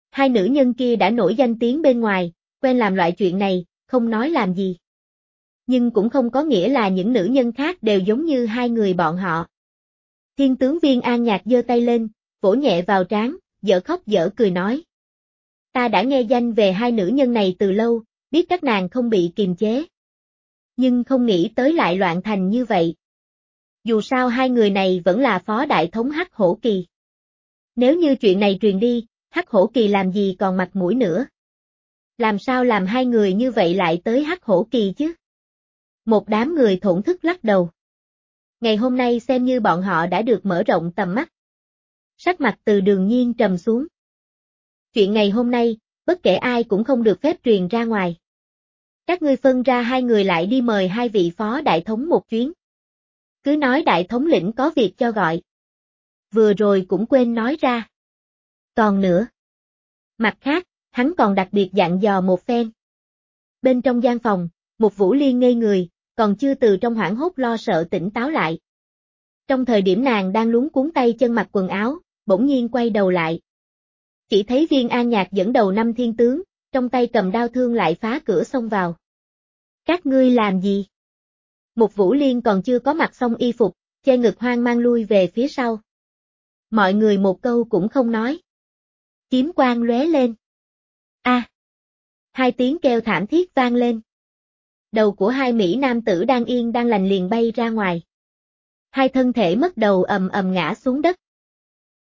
[SPEAKER 1] Hai nữ nhân kia đã nổi danh tiếng bên ngoài, quen làm loại chuyện này, không nói làm gì. Nhưng cũng không có nghĩa là những nữ nhân khác đều giống như hai người bọn họ. Thiên tướng Viên An Nhạc giơ tay lên, vỗ nhẹ vào trán, dở khóc dở cười nói. Ta đã nghe danh về hai nữ nhân này từ lâu, biết các nàng không bị kiềm chế. Nhưng không nghĩ tới lại loạn thành như vậy. Dù sao hai người này vẫn là phó đại thống Hắc Hổ Kỳ. Nếu như chuyện này truyền đi, Hắc Hổ Kỳ làm gì còn mặt mũi nữa. Làm sao làm hai người như vậy lại tới Hắc Hổ Kỳ chứ? Một đám người thổn thức lắc đầu. Ngày hôm nay xem như bọn họ đã được mở rộng tầm mắt. Sắc mặt Từ Đường Nhiên trầm xuống. Chuyện ngày hôm nay, bất kể ai cũng không được phép truyền ra ngoài. Các ngươi phân ra hai người lại đi mời hai vị phó đại thống một chuyến. Cứ nói đại thống lĩnh có việc cho gọi. Vừa rồi cũng quên nói ra. Còn nữa. Mặt khác, hắn còn đặc biệt dặn dò một phen. Bên trong gian phòng, một Vũ Liên ngây người, còn chưa từ trong hoảng hốt lo sợ tỉnh táo lại. Trong thời điểm nàng đang luống cuốn tay chân mặc quần áo, bỗng nhiên quay đầu lại. Chỉ thấy Viên An Nhạc dẫn đầu năm thiên tướng, trong tay cầm đao thương lại phá cửa xông vào. Các ngươi làm gì? Một Vũ Liên còn chưa có mặc xong y phục, che ngực hoang mang lui về phía sau. Mọi người một câu cũng không nói. Kiếm quang lóe lên. A! À. Hai tiếng kêu thảm thiết vang lên. Đầu của hai Mỹ nam tử đang yên đang lành liền bay ra ngoài. Hai thân thể mất đầu ầm ầm ngã xuống đất.